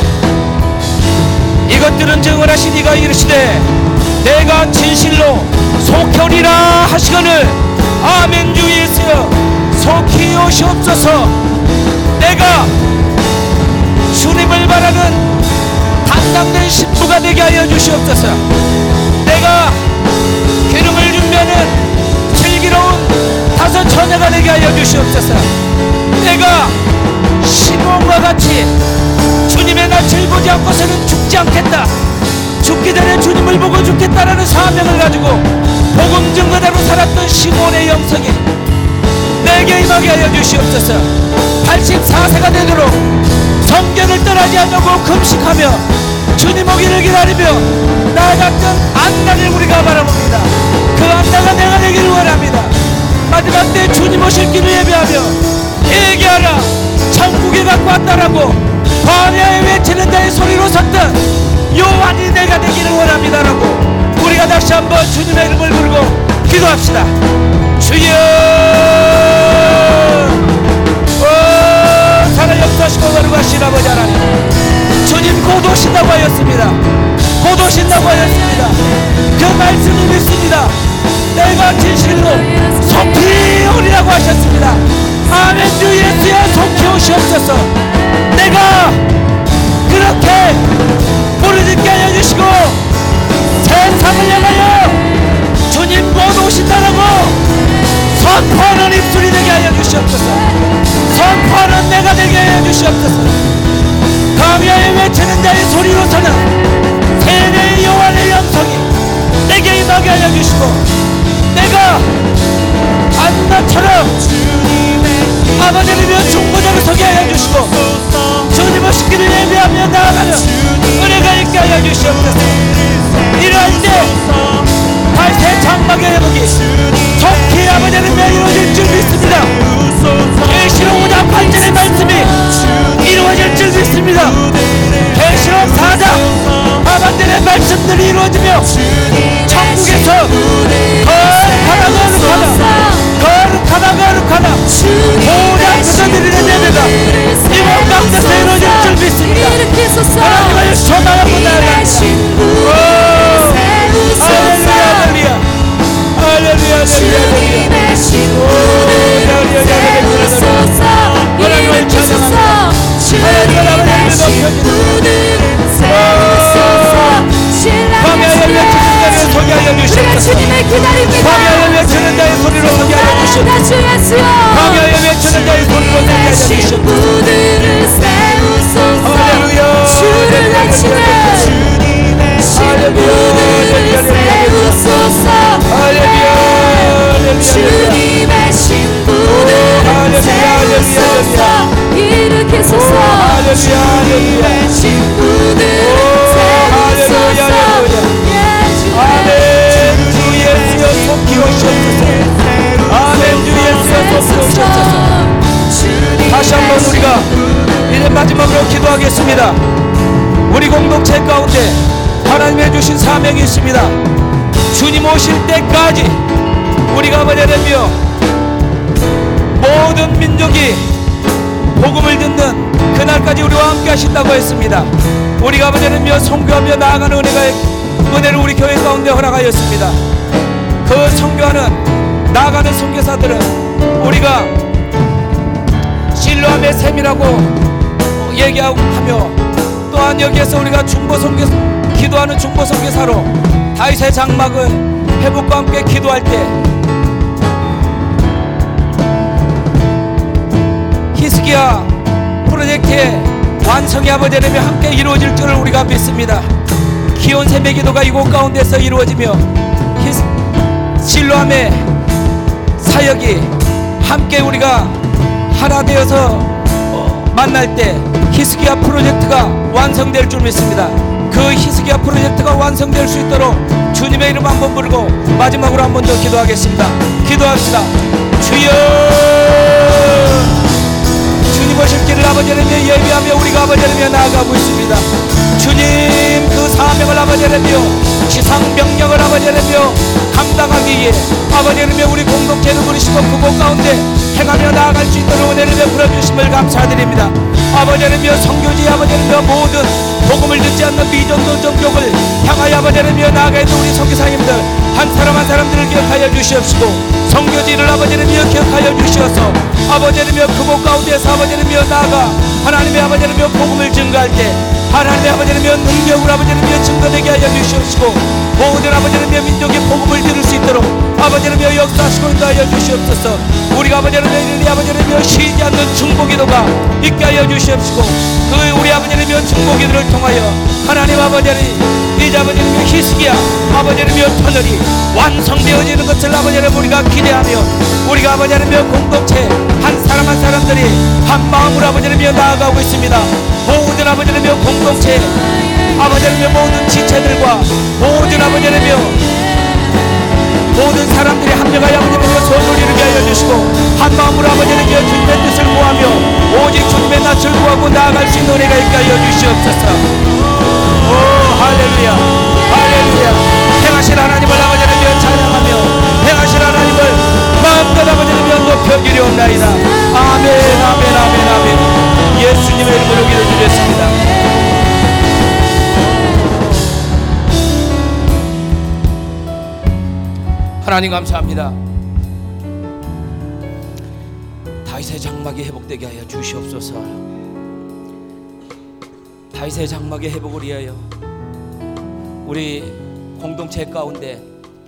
이것들은 증언하신 이가 이르시되 내가 진실로 속혀리라 하시거늘 아멘. 주 예수여 속히 오시옵소서. 내가 주님을 바라는 담당된 신부가 되게 하여 주시옵소서. 내가 기름을 준비하는 슬기로운 다섯 처녀가 되게 하여 주시옵소서. 내가 시몬과 같이 주님의 낯을 보지 않고서는 죽지 않겠다, 죽기 전에 주님을 보고 죽겠다라는 사명을 가지고 복음 증거대로 살았던 시몬의 영성이 내게 임하게 하여 주시옵소서. 84세가 되도록 성경을 떠나지 않고 금식하며 주님 오기를 기다리며 나아갔던 안나를 우리가 바라봅니다. 그 안나가 내가 되기를 원합니다. 마지막 때 주님 오실 길을 예배하며 얘기하라 천국에 갖고 왔다라고 광야에 외치는 자의 소리로 섰던 요한이 내가 되기를 원합니다라고 우리가 다시 한번 주님의 이름을 부르고 기도합시다. 주여 살아 역사하시고 거룩하신 아버지 하나님, 주님 곧 오신다고 하였습니다. 곧 오신다고 하였습니다. 그 말씀을 믿습니다. 내가 진실로 속히 오리라고 하셨습니다. 아멘. 주 예수여 속히 오시옵소서. 내가 그렇게 부르짖게 하여 주시고 세상을 향하여 주님 곧 오신다라고 선포하는 입술이 되게 하여 주시옵소서. 선포하는 내가 되게 하여 주시옵소서. 광야에 외치는 자의 소리로서는 세례의 요한의 영성이 내게 임하게 하여 주시고 내가 안나처럼 아버지를 중보자로 서게 하여 주시고 주님 오실 길을 예배하며 나아가는 은혜가 있게 하여 주시옵소서. 이러할 때 발세 장막의 회복이 속히 아버지는 내 이루어질 줄 믿습니다. 계시록 5장 8절의 말씀이 이루어질 줄 믿습니다. 계시록 4장 아버지의 말씀들이 이루어지며 천국에서 거룩하다 모든 그들의 예배가 이번 가운데서 이루어질 줄 믿습니다. 하나님을 소망하고 나아갑니다. 할렐루야 할렐루야 주님의 신부를 세우소서. 이를 주소서. 주님의 신부를 세우소서. 신랑의 우리가 주님을 기다립니다. 광야에 외치는 자의 소리로 서게 하여 주시옵소서. 광야에 외치는 자의 소리로 서게 하여 주시옵소서. 신부들을 세우소서. 주를 외치는 신부들을 세우소서. 주님의 신부들을 세우소서. 일으키소서. 주님의 신부들을 세우소서. 아멘. 주 예수여 속히 오시옵소서. 아멘. 주 예수여 속히 오시옵소서. 다시 한번 우리가 이제 마지막으로 기도하겠습니다. 우리 공동체 가운데 하나님의 주신 사명이 있습니다. 주님 오실 때까지 우리가 아버지라며 모든 민족이 복음을 듣는 그날까지 우리와 함께 하신다고 했습니다. 우리가 아버지라며 선교하며 나아가는 은혜를 우리 교회 가운데 허락하였습니다. 그 선교하는 나아가는 선교사들은 우리가 실로암의 셈이라고 얘기하며 또한 여기에서 우리가 기도하는 중보 선교사로 다윗의 장막을 회복과 함께 기도할 때 히스기야 프로젝트의 완성이 아버지라며 함께 이루어질 줄을 우리가 믿습니다. 기온 세배 기도가 이곳 가운데서 이루어지며 실로암의 사역이 함께 우리가 하나 되어서 만날 때 히스기야 프로젝트가 완성될 줄 믿습니다. 그 히스기야 프로젝트가 완성될 수 있도록 주님의 이름 한번 부르고 마지막으로 한 번 더 기도하겠습니다. 기도합시다. 주여, 주님 오실 길을 아버지라며 예비하며 우리가 아버지라며 나아가고 있습니다. 주님 그 사명을 아버지 하나님이여 지상명령을 아버지 하나님이여 감당하기 위해 아버지 하나님이여 우리 공동체를 부르시고 그곳 가운데 행하며 나아갈 수 있도록 은혜를 베풀어 주심을 감사드립니다. 아버지 하나님이여 선교지 아버지 하나님이여 모든 복음을 듣지 않는 미전도 종족을 향하여 아버지 하나님이여 나아가 있는 우리 선교사님들 한 사람 한 사람들을 기억하여 주시옵시고 선교지를 아버지 하나님이여 기억하여 주시어서 아버지 하나님이여 그곳 가운데서 아버지 하나님이여 나아가 하나님의 아버지 하나님이여 복음을 증거할 때 하나님의 아버지 하나님이여 능력을 아버지 하나님이여 증거되게 하여 주시옵시고 모든 아버지 하나님이여 민족의 복음을 들을 수 있도록 아버지 하나님이여 역사하시고 인도하여 주시옵소서. 우리가 아버지 하나님이여 아버지 하나님이여 쉬지 않는 중보기도가 있게 하여 주시옵시고 그 우리 아버지 하나님이여 중보기도를 통하여 하나님 아버지 하나님 이제 아버지 하나님이여 히스기야 아버지 하나님이여 터널이 완성되어지는 것을 아버지 하나님 우리가 기대하며 우리가 아버지 하나님이여 공동체 한 사람 한 사람들이 한 마음으로 아버지 하나님이여 나아가고 있습니다. 모든 아버지 하나님이여 공동체 아버지 하나님이여 모든 지체들과 모든 아버지 하나님이여 모든 사람들이 합력하여 아버지 하나님이여 소원을 이루게 하여 주시고 한 마음으로 아버지 하나님이여 주님의 뜻을 구하며 오직 주님의 낯을 구하고 나아갈 수 있는 은혜가 있게 하여 주시옵소서. 오 할렐루야 할렐루야. 행하신 하나님을 아버지 하나님이여 찬양하며 행하신 하나님을 마음껏 아버지 하나님이여 높여드리옵나이다. 아멘 아멘 아멘 아멘. 예수님의 이름으로 기도드렸습니다. 하나님 감사합니다. 다윗의 장막이 회복되게 하여 주시옵소서. 다윗의 장막의 회복을 위하여 우리 공동체 가운데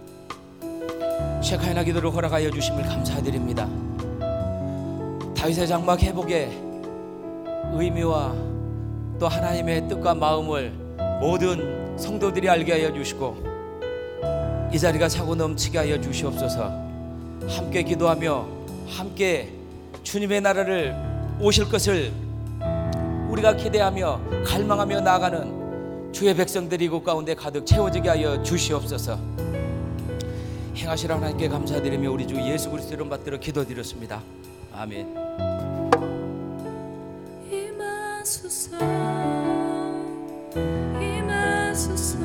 셰카이나 기도를 허락하여 주심을 감사드립니다. 다윗의 장막 회복의 의미와 또 하나님의 뜻과 마음을 모든 성도들이 알게 하여 주시고 이 자리가 차고 넘치게 하여 주시옵소서. 함께 기도하며 함께 주님의 나라를 오실 것을 우리가 기대하며 갈망하며 나아가는 주의 백성들이 이곳 가운데 가득 채워지게 하여 주시옵소서. 행하시라 하나님께 감사드리며 우리 주 예수 그리스도 이름 받들어 기도드렸습니다. 아멘. 임하소서 임하소서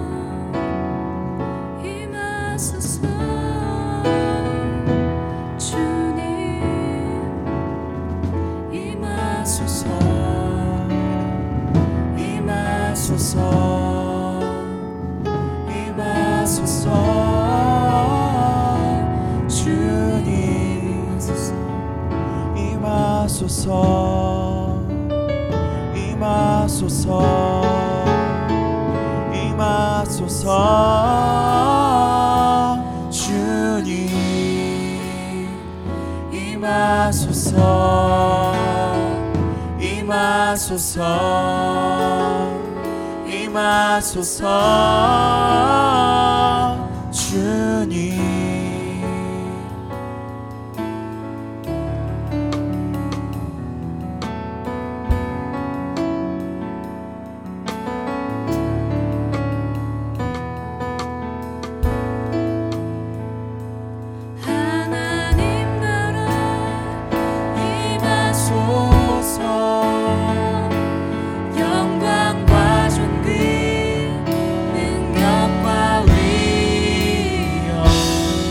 임하소서 주님 임하소서 임하소서 임하소서 주님 임하소서 임하소서 임하소서 주님 임하소서 임하소서 임하소서 주님. 영광과 존귀 능력과 위엄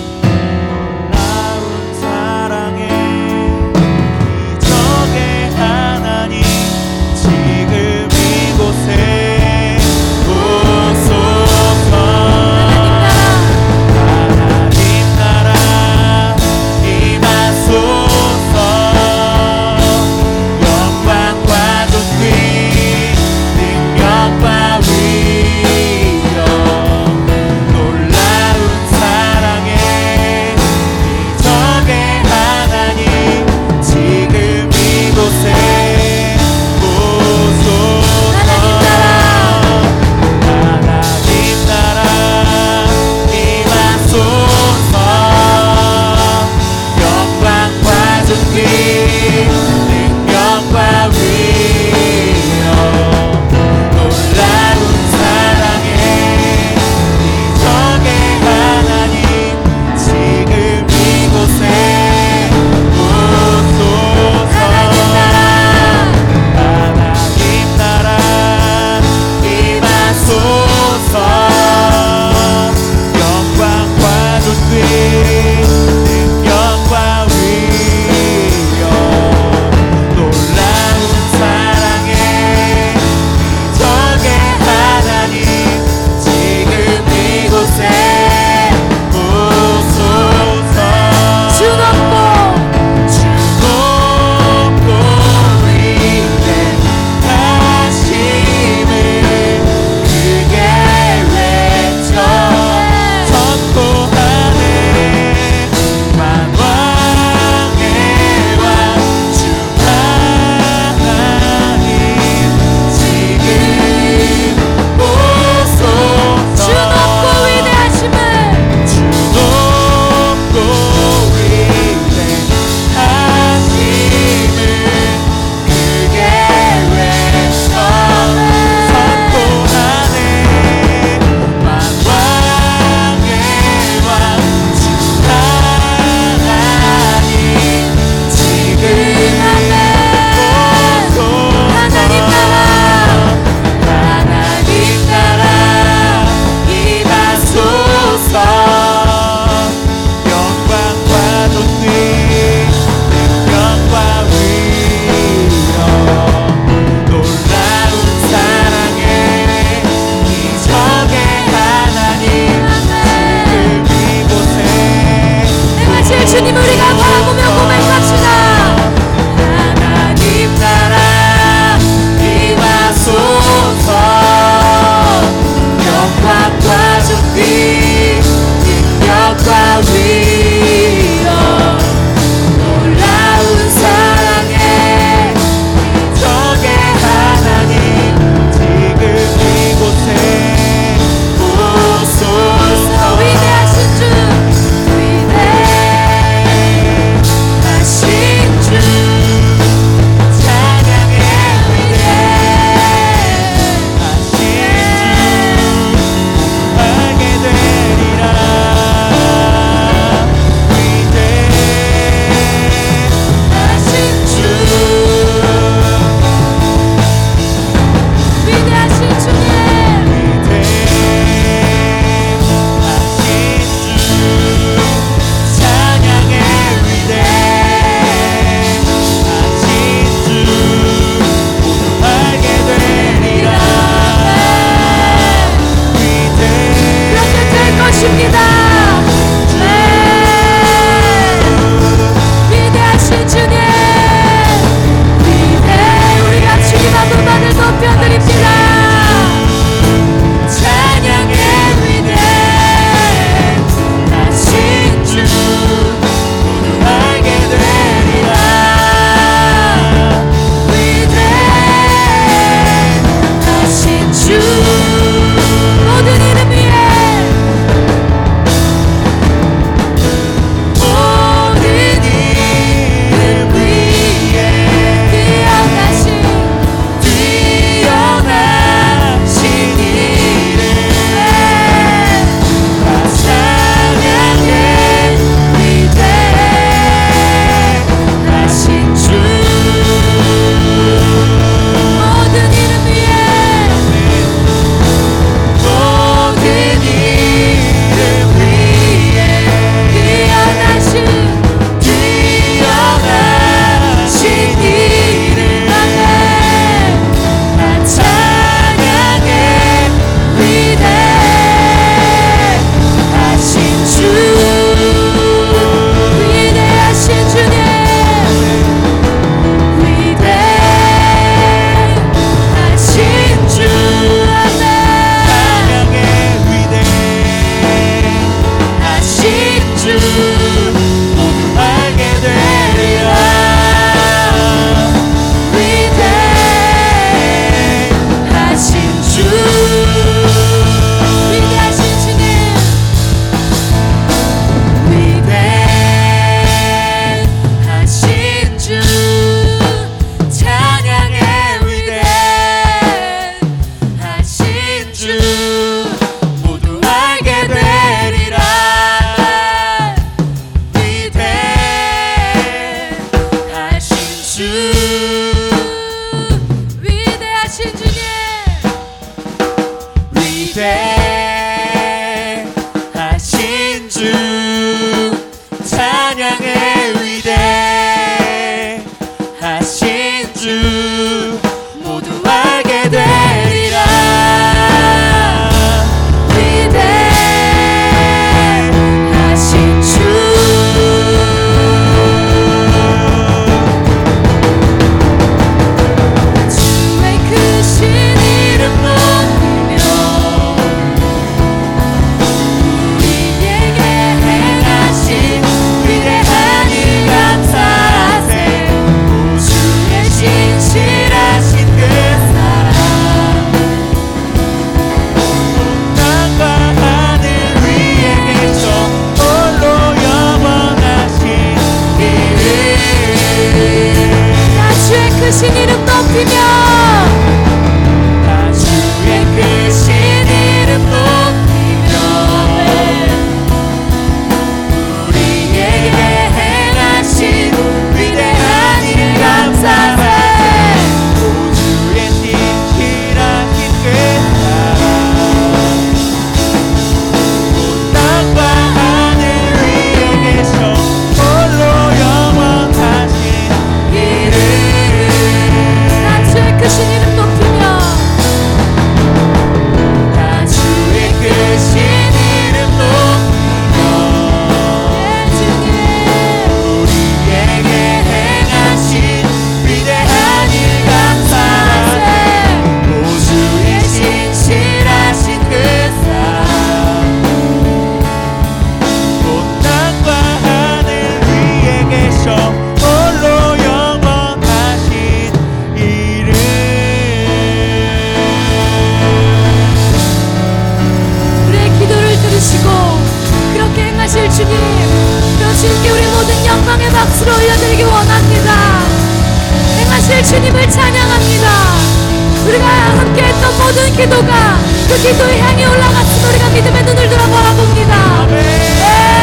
모든 기도가 그 기도의 향이 올라갔으면 우리가 믿음의 눈을 들어 바라봅니다. 아멘.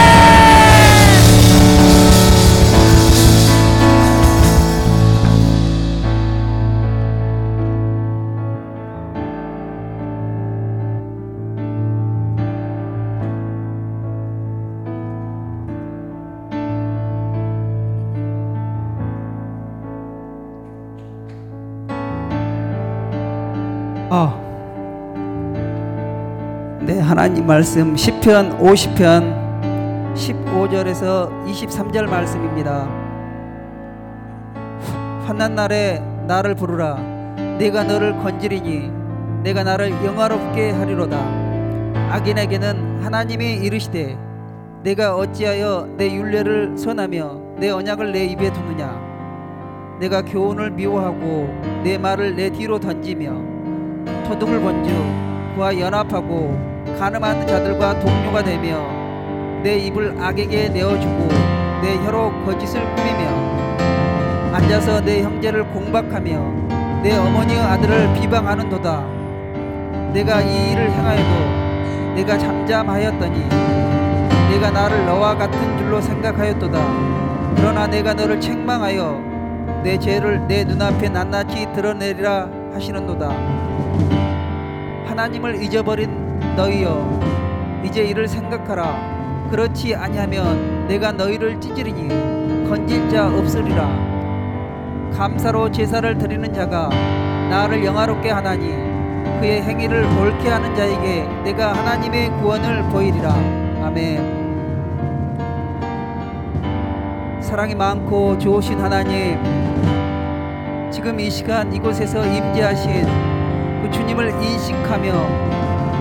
네, 하나님 말씀 시편 50편 15절에서 23절 말씀입니다. 환난 날에 나를 부르라. 내가 너를 건지리니 내가 나를 영화롭게 하리로다. 악인에게는 하나님이 이르시되 내가 어찌하여 내 율례를 선하며 내 언약을 내 입에 두느냐. 내가 교훈을 미워하고 내 말을 내 뒤로 던지며 토둑을 본즉 그와 연합하고 간음하는 자들과 동료가 되며 내 입을 악에게 내어주고 내 혀로 거짓을 꾸미며 앉아서 내 형제를 공박하며 내 어머니의 아들을 비방하는도다. 내가 이 일을 행하여도 내가 잠잠하였더니 내가 나를 너와 같은 줄로 생각하였도다. 그러나 내가 너를 책망하여 내 죄를 내 눈앞에 낱낱이 드러내리라 하시는도다. 하나님을 잊어버린 너희여, 이제 이를 생각하라. 그렇지 아니하면 내가 너희를 찢으리니 건질 자 없으리라. 감사로 제사를 드리는 자가 나를 영화롭게 하나니 그의 행위를 옳게 하는 자에게 내가 하나님의 구원을 보이리라. 아멘. 사랑이 많고 좋으신 하나님, 지금 이 시간 이곳에서 임재하신 그 주님을 인식하며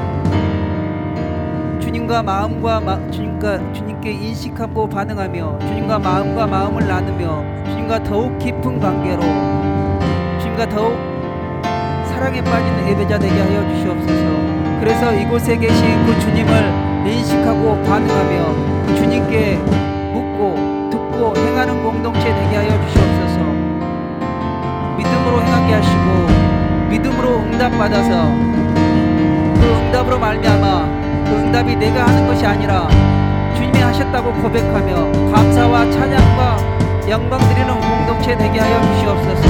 주님께 인식하고 반응하며 주님과 마음과 마음을 나누며 주님과 더욱 깊은 관계로 주님과 더욱 사랑에 빠지는 예배자 되게 하여 주시옵소서. 그래서 이곳에 계신 그 주님을 인식하고 반응하며 그 주님께 묻고 듣고 행하는 공동체 되게 하여 주시옵소서. 믿음으로 행하게 하시고 믿음으로 응답받아서 그 응답으로 말미암아 그 응답이 내가 하는 것이 아니라 주님이 하셨다고 고백하며 감사와 찬양과 영광 드리는 공동체 되게 하여 주시옵소서.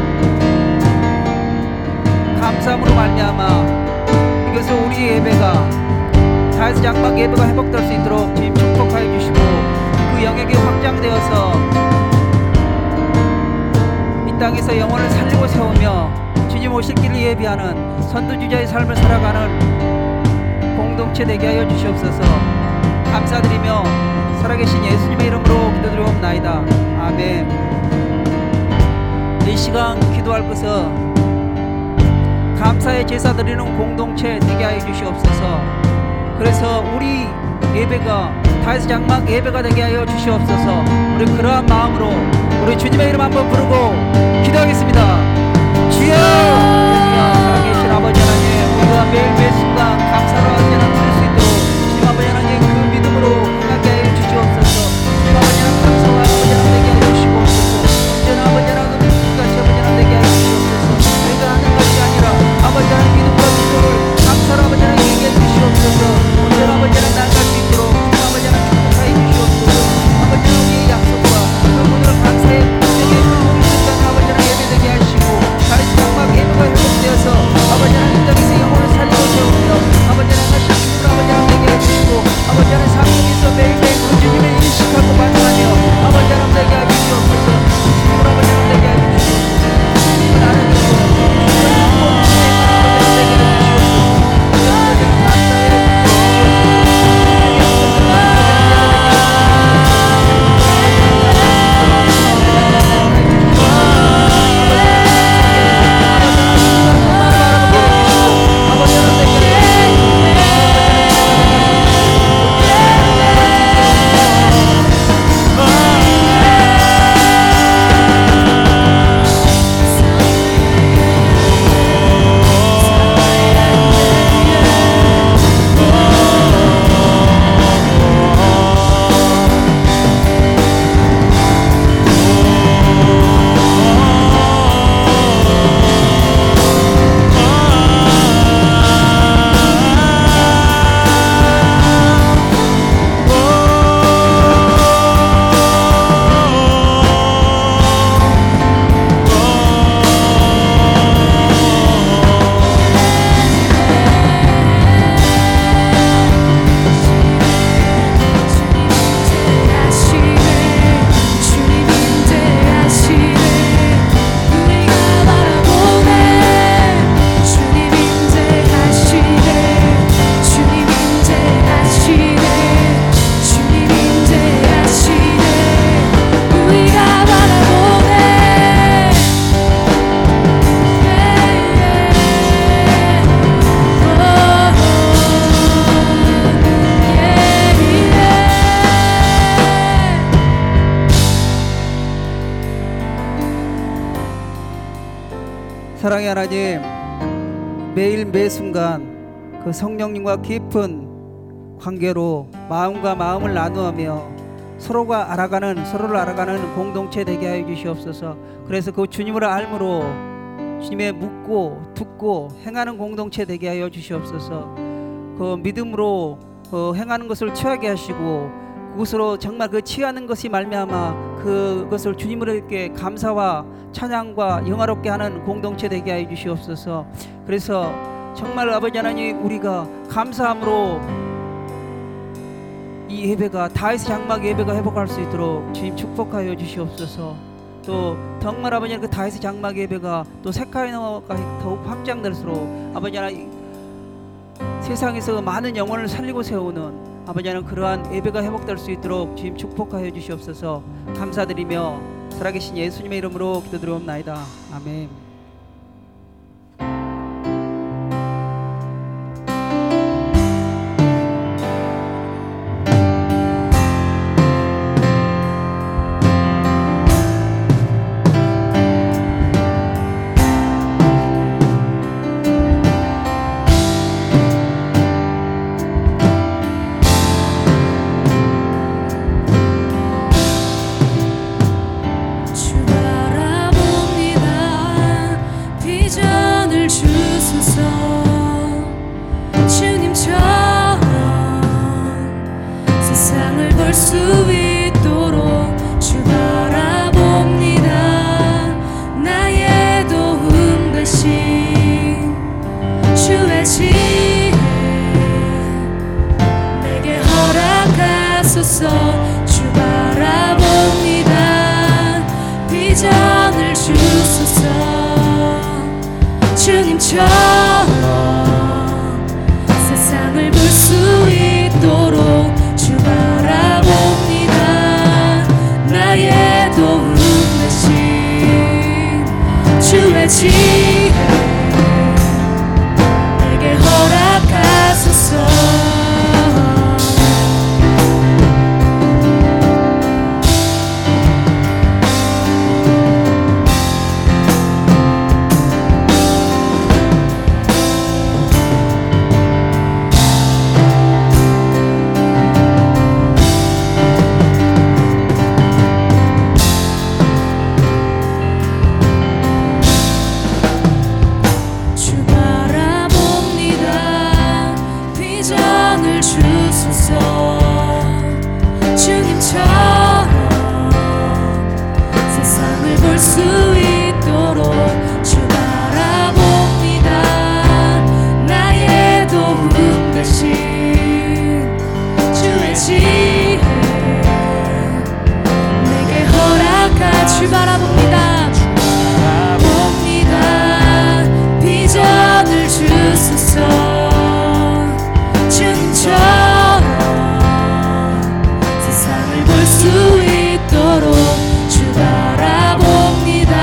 감사함으로 말미암아 이것을 우리의 예배가 다윗의 장막 예배가 회복될 수 있도록 주님 축복하여 주시고 그 영역이 확장되어서 이 땅에서 영혼을 살리고 세우며 주님 오실 길을 예비하는 선두주자의 삶을 살아가는 공동체 되게 하여 주시옵소서. 감사드리며 살아계신 예수님의 이름으로 기도드리옵나이다. 아멘. 이 시간 기도할 것은 감사의 제사 드리는 공동체 되게 하여 주시옵소서. 그래서 우리 예배가 다윗의 장막 예배가 되게 하여 주시옵소서. 우리 그러한 마음으로 우리 주님의 이름 한번 부르고 기도하겠습니다. 주여! 살아계신 아버지 하나님, 우리가 매일매일 순간 감사로 언제나 드릴 수 있도록 주님 아버지 하나님 그 믿음으로 행하게 하여 주시옵소서. 주님 아버지 하나님 감사와 아버지 하나님 되게 하여 주시옵소서. 언제나 아버지 하나님 끝까지 아버지 하나님 되게 하여 주시옵소서. 우리가 하는 것이 아니라 아버지 하나님 믿음과 기도를 감사로 아버지 하나님 얘기해 주시옵소서. 언제나 아버지 하나님 나아갈 수 있도록 주님 아버지 하나님 축복하여 주시옵소서. 아버지 하나님 우리의 약속과 그 오늘 감사의 공동의 그 우리 순간 아버지 하나님 예배되게 하시고 다윗의 장막 예배 하나님, 매일 매 순간 그 성령님과 깊은 관계로 마음과 마음을 나누며 서로를 알아가는 공동체 되게 하여 주시옵소서. 그래서 그 주님을 알므로 주님의 묻고 듣고 행하는 공동체 되게 하여 주시옵소서. 그 믿음으로 행하는 것을 취하게 하시고 그것으로 정말 그 취하는 것이 말미암아 그것을 주님으로께 감사와 찬양과 영화롭게 하는 공동체 되게 하여 주시옵소서. 그래서 정말 아버지 하나님, 우리가 감사함으로 이 예배가 다윗의 장막 예배가 회복할 수 있도록 주님 축복하여 주시옵소서. 또 정말 아버지 그 다윗의 장막 예배가 또 세카이나가 더욱 확장될수록 아버지 하나님, 세상에서 많은 영혼을 살리고 세우는 아버지 하나님 그러한 예배가 회복될 수 있도록 주님 축복하여 주시옵소서. 감사드리며 살아계신 예수님의 이름으로 기도드리옵나이다. 아멘. 주 바라봅니다. 비전을 주소서. 주님처럼 세상을 볼 수 있도록 주 바라봅니다. 나의 도움 대신 주의 지혜 내게 허락하소서. 주 바라봅니다. 비전을 주소서. 주님처럼 세상을 볼 수 있도록 주 바라봅니다.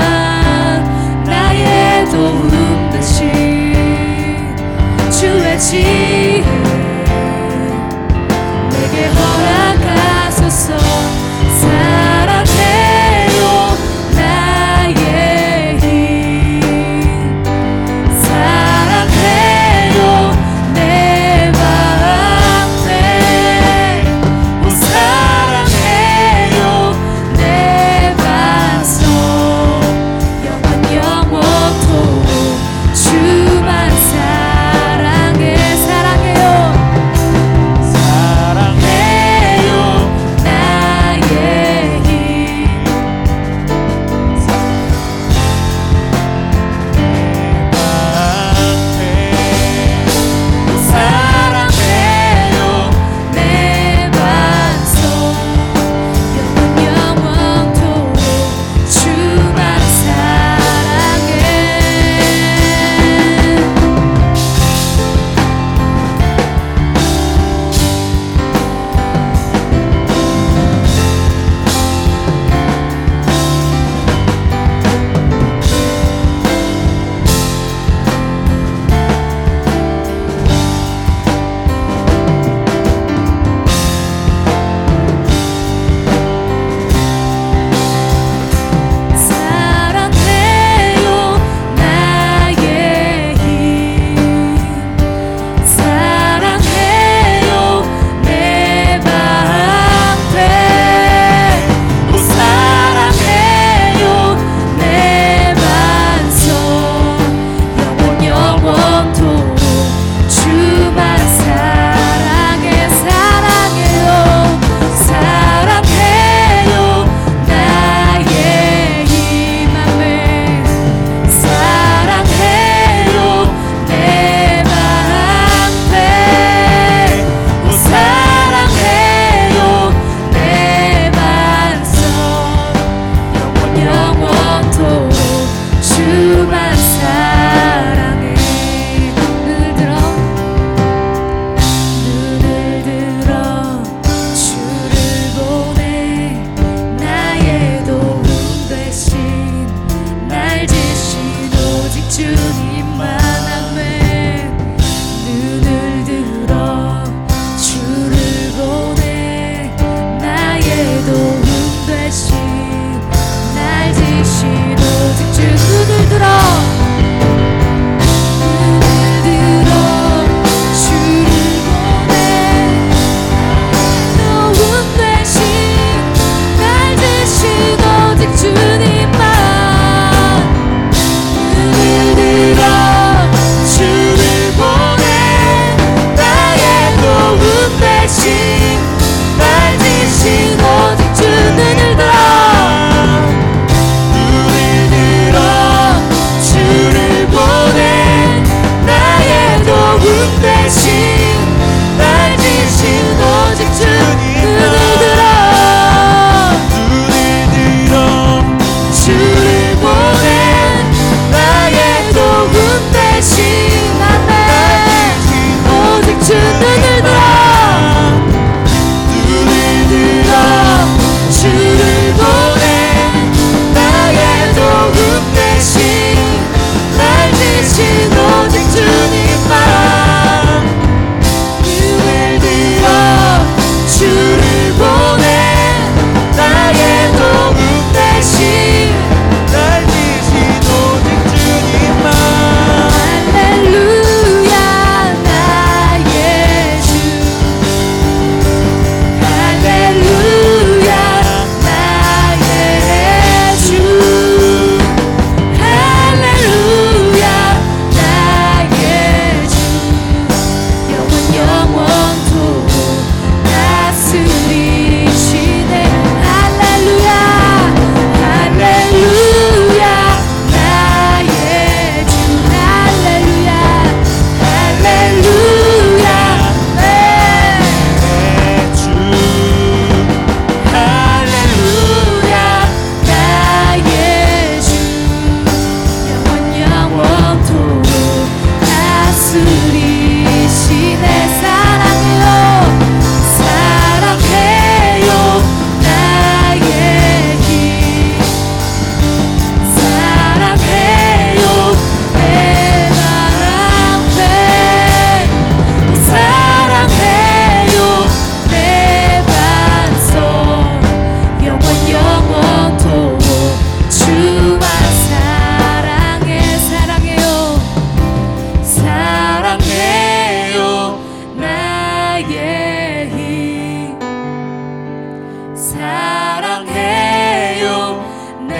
나의 도움 대신 주의 지혜 내게 허락하소서. 주만 사랑해. 그리시네 사랑해요 사랑해요 나의 힘 사랑해요 내 방패 사랑해요 내 반석 영원 영원토록 주만 사랑해 사랑해요 사랑해요 나의 힘 사랑해요 내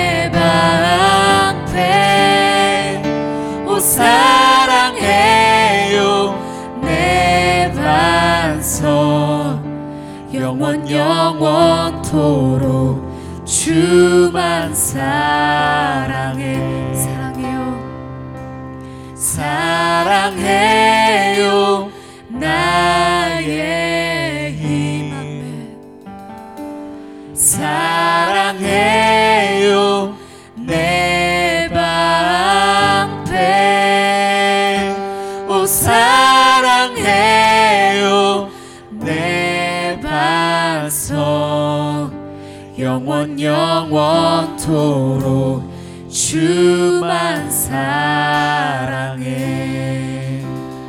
방패 오 사랑해요 내 반석 영원 영원토록 주만 사랑해 사랑해요 사랑해요 나의 힘 아멘 사랑해요 내 방패 오 사랑해요 내 반석 영원 영원토록 주만 사랑해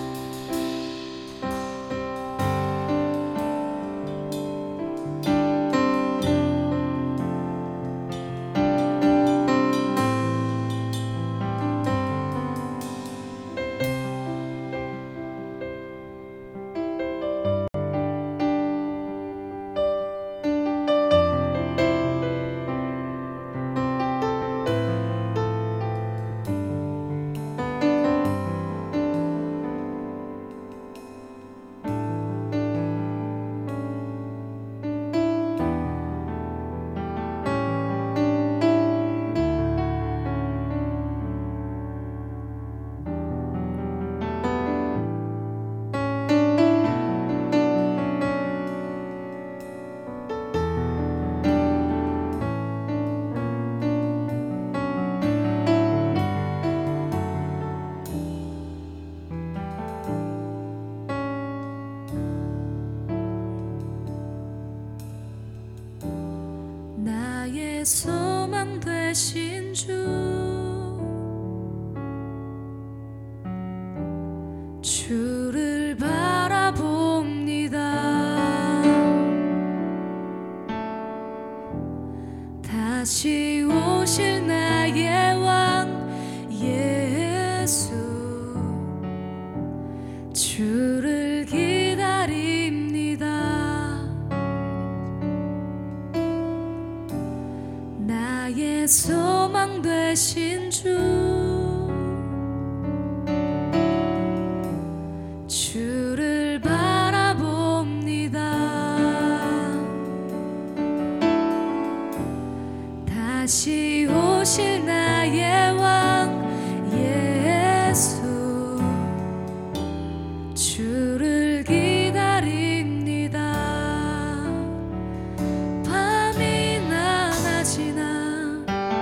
나의 소망 되신 주 주를 바라봅니다 다시 오실 나의 왕 예수 주를 기다립니다 나의 소망 되신 주 주를 바라봅니다 다시 오실 나의 왕 예수 주를 기다립니다 밤이나 낮이나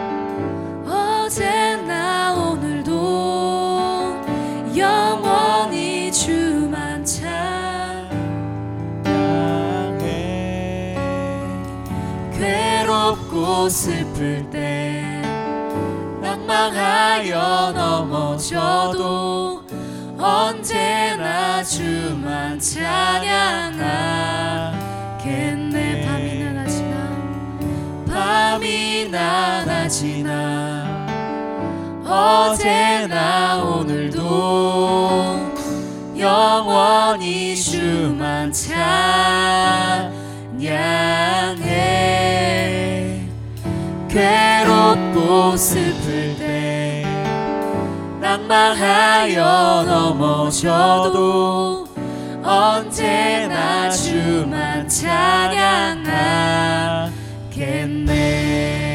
어제나 오늘도 영원히 주만 찬양해 괴롭고 슬플 때 낭망하여 넘어져도 언제나 주만 찬양하겠네 밤이나 낮이나 밤이나 낮이나 어제나 오늘도 영원히 주만 찬양해 괴롭고 슬플 때 낭망하여 넘어져도 언제나 주만 찬양하겠네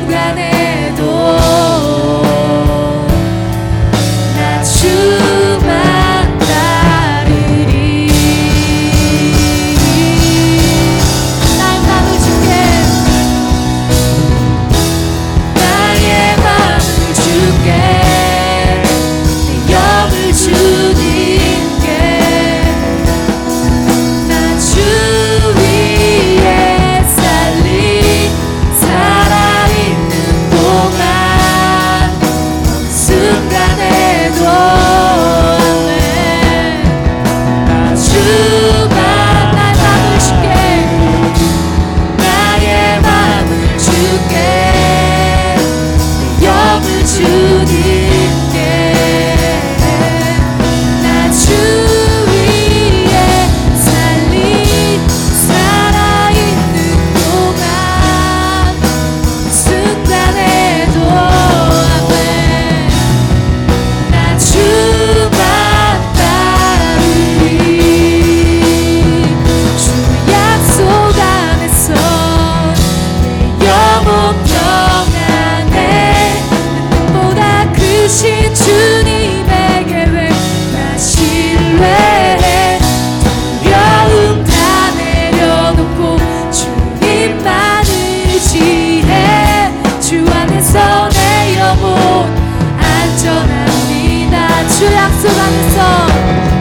순간에도 나 주만 따르리. 나의 맘을 줄게. 나의 맘을 줄게. 내 영을 주님께. 나 주 위에 살리 살아있는 동안 순간에도 아멘. 나 주만 나의 맘을 줄게. 나의 맘을 줄게. 내 영을 주님께. 나 주 위에 살리 살아있는 동안 순간에도 아멘. 나 주만 따르리. 주 약속 안에서 내 영혼 평안해. 보다 크신 주님의 계획 나 신뢰해. 두려움 다 내려놓고 주님만 의지해. 주 안에서 내 영혼 안전합니다. 주 약속 안에서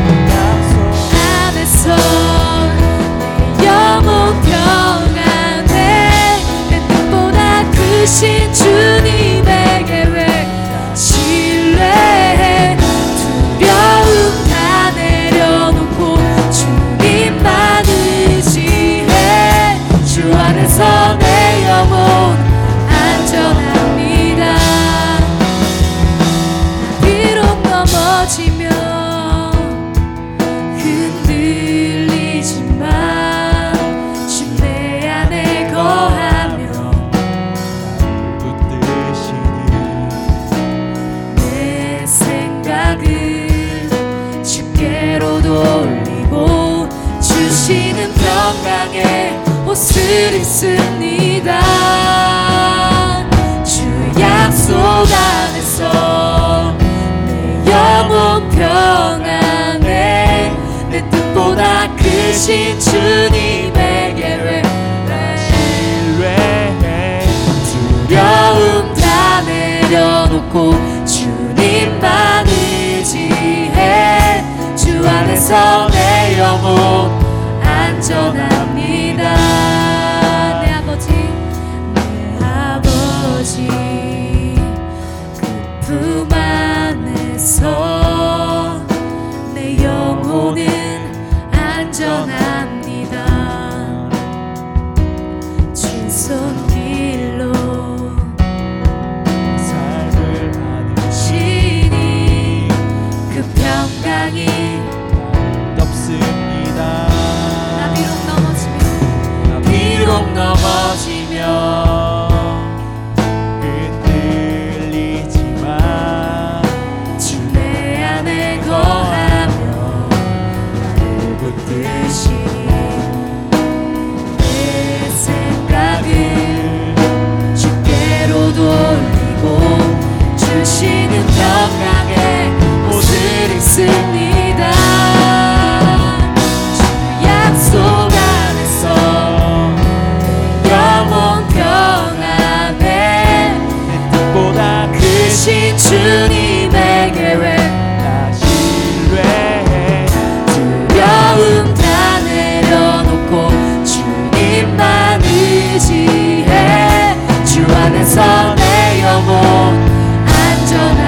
내 영혼 평안해. 내 뜻보다 크신 주님의 계획 신뢰해. 두려움 다 내려놓고 주님만 의지해. 주 안에서 내 영혼 안전합니다. 비록 넘어지면 흔들리지만 주 내 안에 거하며 내 생각을 주께로 돌리고 주시는 평강의 옷을 입습니다. 주 약속 안에서 내 영혼 평안해. 내 뜻보다 크신 주님의 계획 나 신뢰해. 두려움 다 내려놓고 주님만 의지해. 주 안에서 내 영혼 안전합니다. 내 아버지 그 품 안에서 내 영혼은 안전합니다. 주 손길로 삶을 하시니 그 평강이 없습니다. 나 비록 넘어지면 흔들리지만 주 내 안에 거하며 나를 붙드시니 내 생각을 주께로 돌리고 주시는 평강의 옷을 입습니다. 주 약속 안에서 내 영혼 평안해. 내 뜻보다 크신 주님의 계획 나 신뢰해. 두려움 다 내려놓고 주님만 의지해. 주 안에서 내 영혼 안전하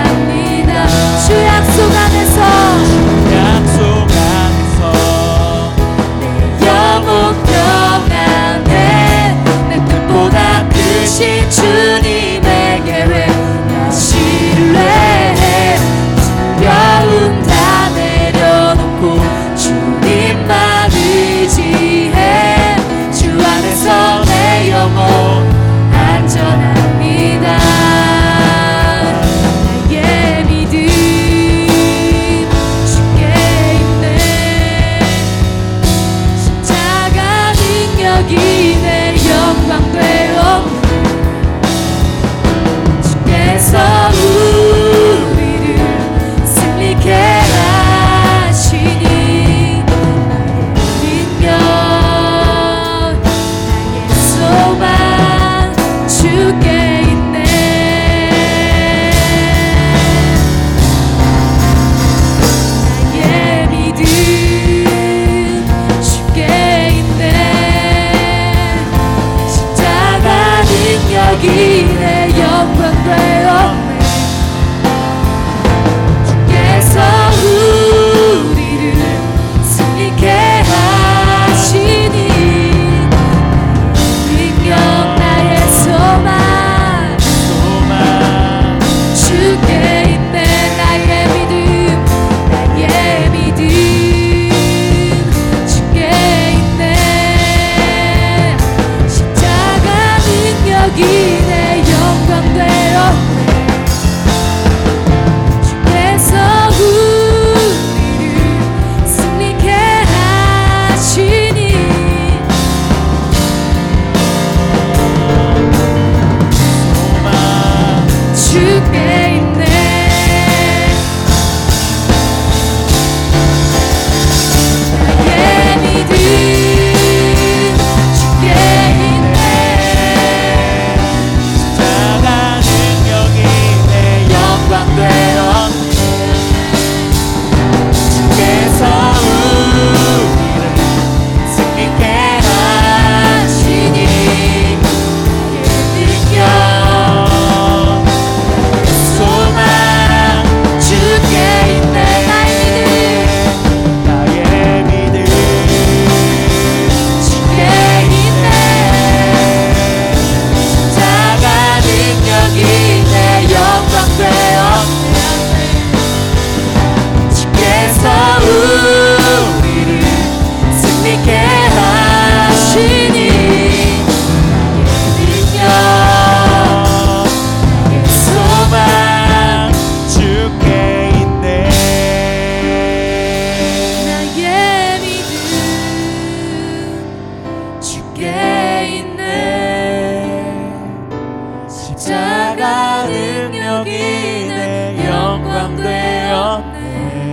여기는 영광 되었네.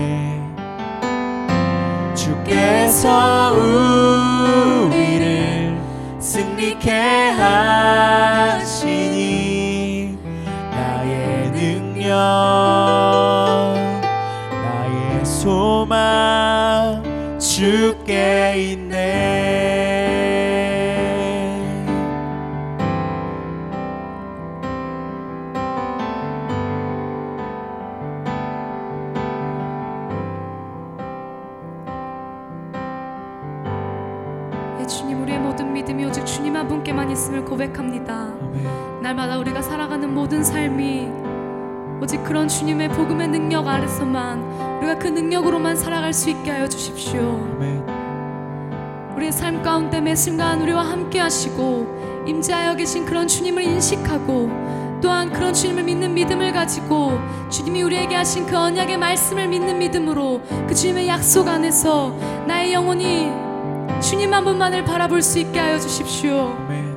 주께서 우리를 승리케 하시니 나의 능력 나의 소망 주께 있네. 주님, 우리의 모든 믿음이 오직 주님 한 분께만 있음을 고백합니다. 날마다 우리가 살아가는 모든 삶이 오직 그런 주님의 복음의 능력 아래서만 우리가 그 능력으로만 살아갈 수 있게 하여 주십시오. 우리의 삶 가운데 매 순간 우리와 함께 하시고 임재하여 계신 그런 주님을 인식하고 또한 그런 주님을 믿는 믿음을 가지고 주님이 우리에게 하신 그 언약의 말씀을 믿는 믿음으로 그 주님의 약속 안에서 나의 영혼이 주님 한 분만을 바라볼 수 있게 하여 주십시오.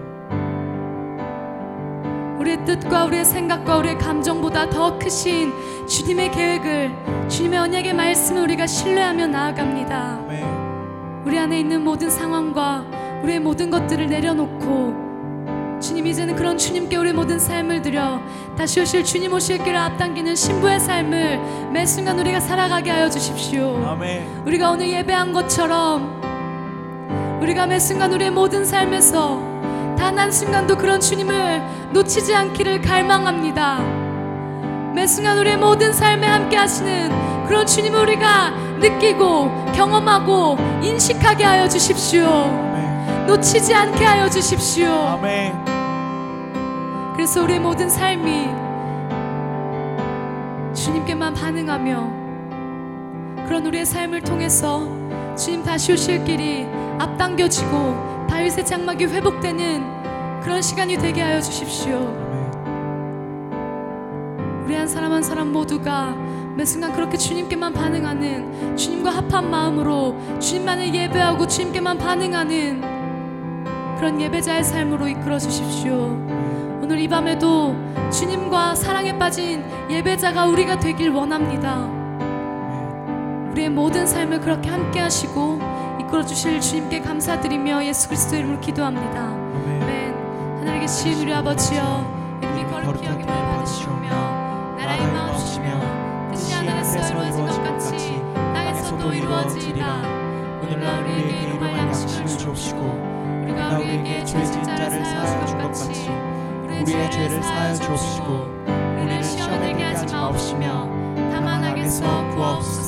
우리의 뜻과 우리의 생각과 우리의 감정보다 더 크신 주님의 계획을, 주님의 언약의 말씀을 우리가 신뢰하며 나아갑니다. 우리 안에 있는 모든 상황과 우리의 모든 것들을 내려놓고 주님, 이제는 그런 주님께 우리의 모든 삶을 드려 다시 오실 주님 오실 길을 앞당기는 신부의 삶을 매 순간 우리가 살아가게 하여 주십시오. 우리가 오늘 예배한 것처럼 우리가 매 순간 우리의 모든 삶에서 단 한순간도 그런 주님을 놓치지 않기를 갈망합니다. 매 순간 우리의 모든 삶에 함께 하시는 그런 주님을 우리가 느끼고 경험하고 인식하게 하여 주십시오. 놓치지 않게 하여 주십시오. 그래서 우리의 모든 삶이 주님께만 반응하며 그런 우리의 삶을 통해서 주님 다시 오실 길이 앞당겨지고 다윗의 장막이 회복되는 그런 시간이 되게 하여 주십시오. 우리 한 사람 한 사람 모두가 매 순간 그렇게 주님께만 반응하는, 주님과 합한 마음으로 주님만을 예배하고 주님께만 반응하는 그런 예배자의 삶으로 이끌어 주십시오. 오늘 이 밤에도 주님과 사랑에 빠진 예배자가 우리가 되길 원합니다. 우리의 모든 삶을 그렇게 함께 하시고 이끌어 주실 주님께 감사드리며 예수 그리스도의 이름으로 기도합니다. 아멘. 하늘에 계신 우리 아버지여, 이름이 거룩히 여김을 받으시오며 나라의 임하옵시며 뜻이 하늘에서 이루어진 것 같이 땅에서도 이루어지이다. 오늘날 우리에게 일용할 양식을 주옵시고 우리가 우리에게 죄진 자를 사하여 준 것 같이 우리의 죄를 사하여 주옵시고 우리를 시험에 들게 하지 마옵시며 다만 악에서 구하옵소서.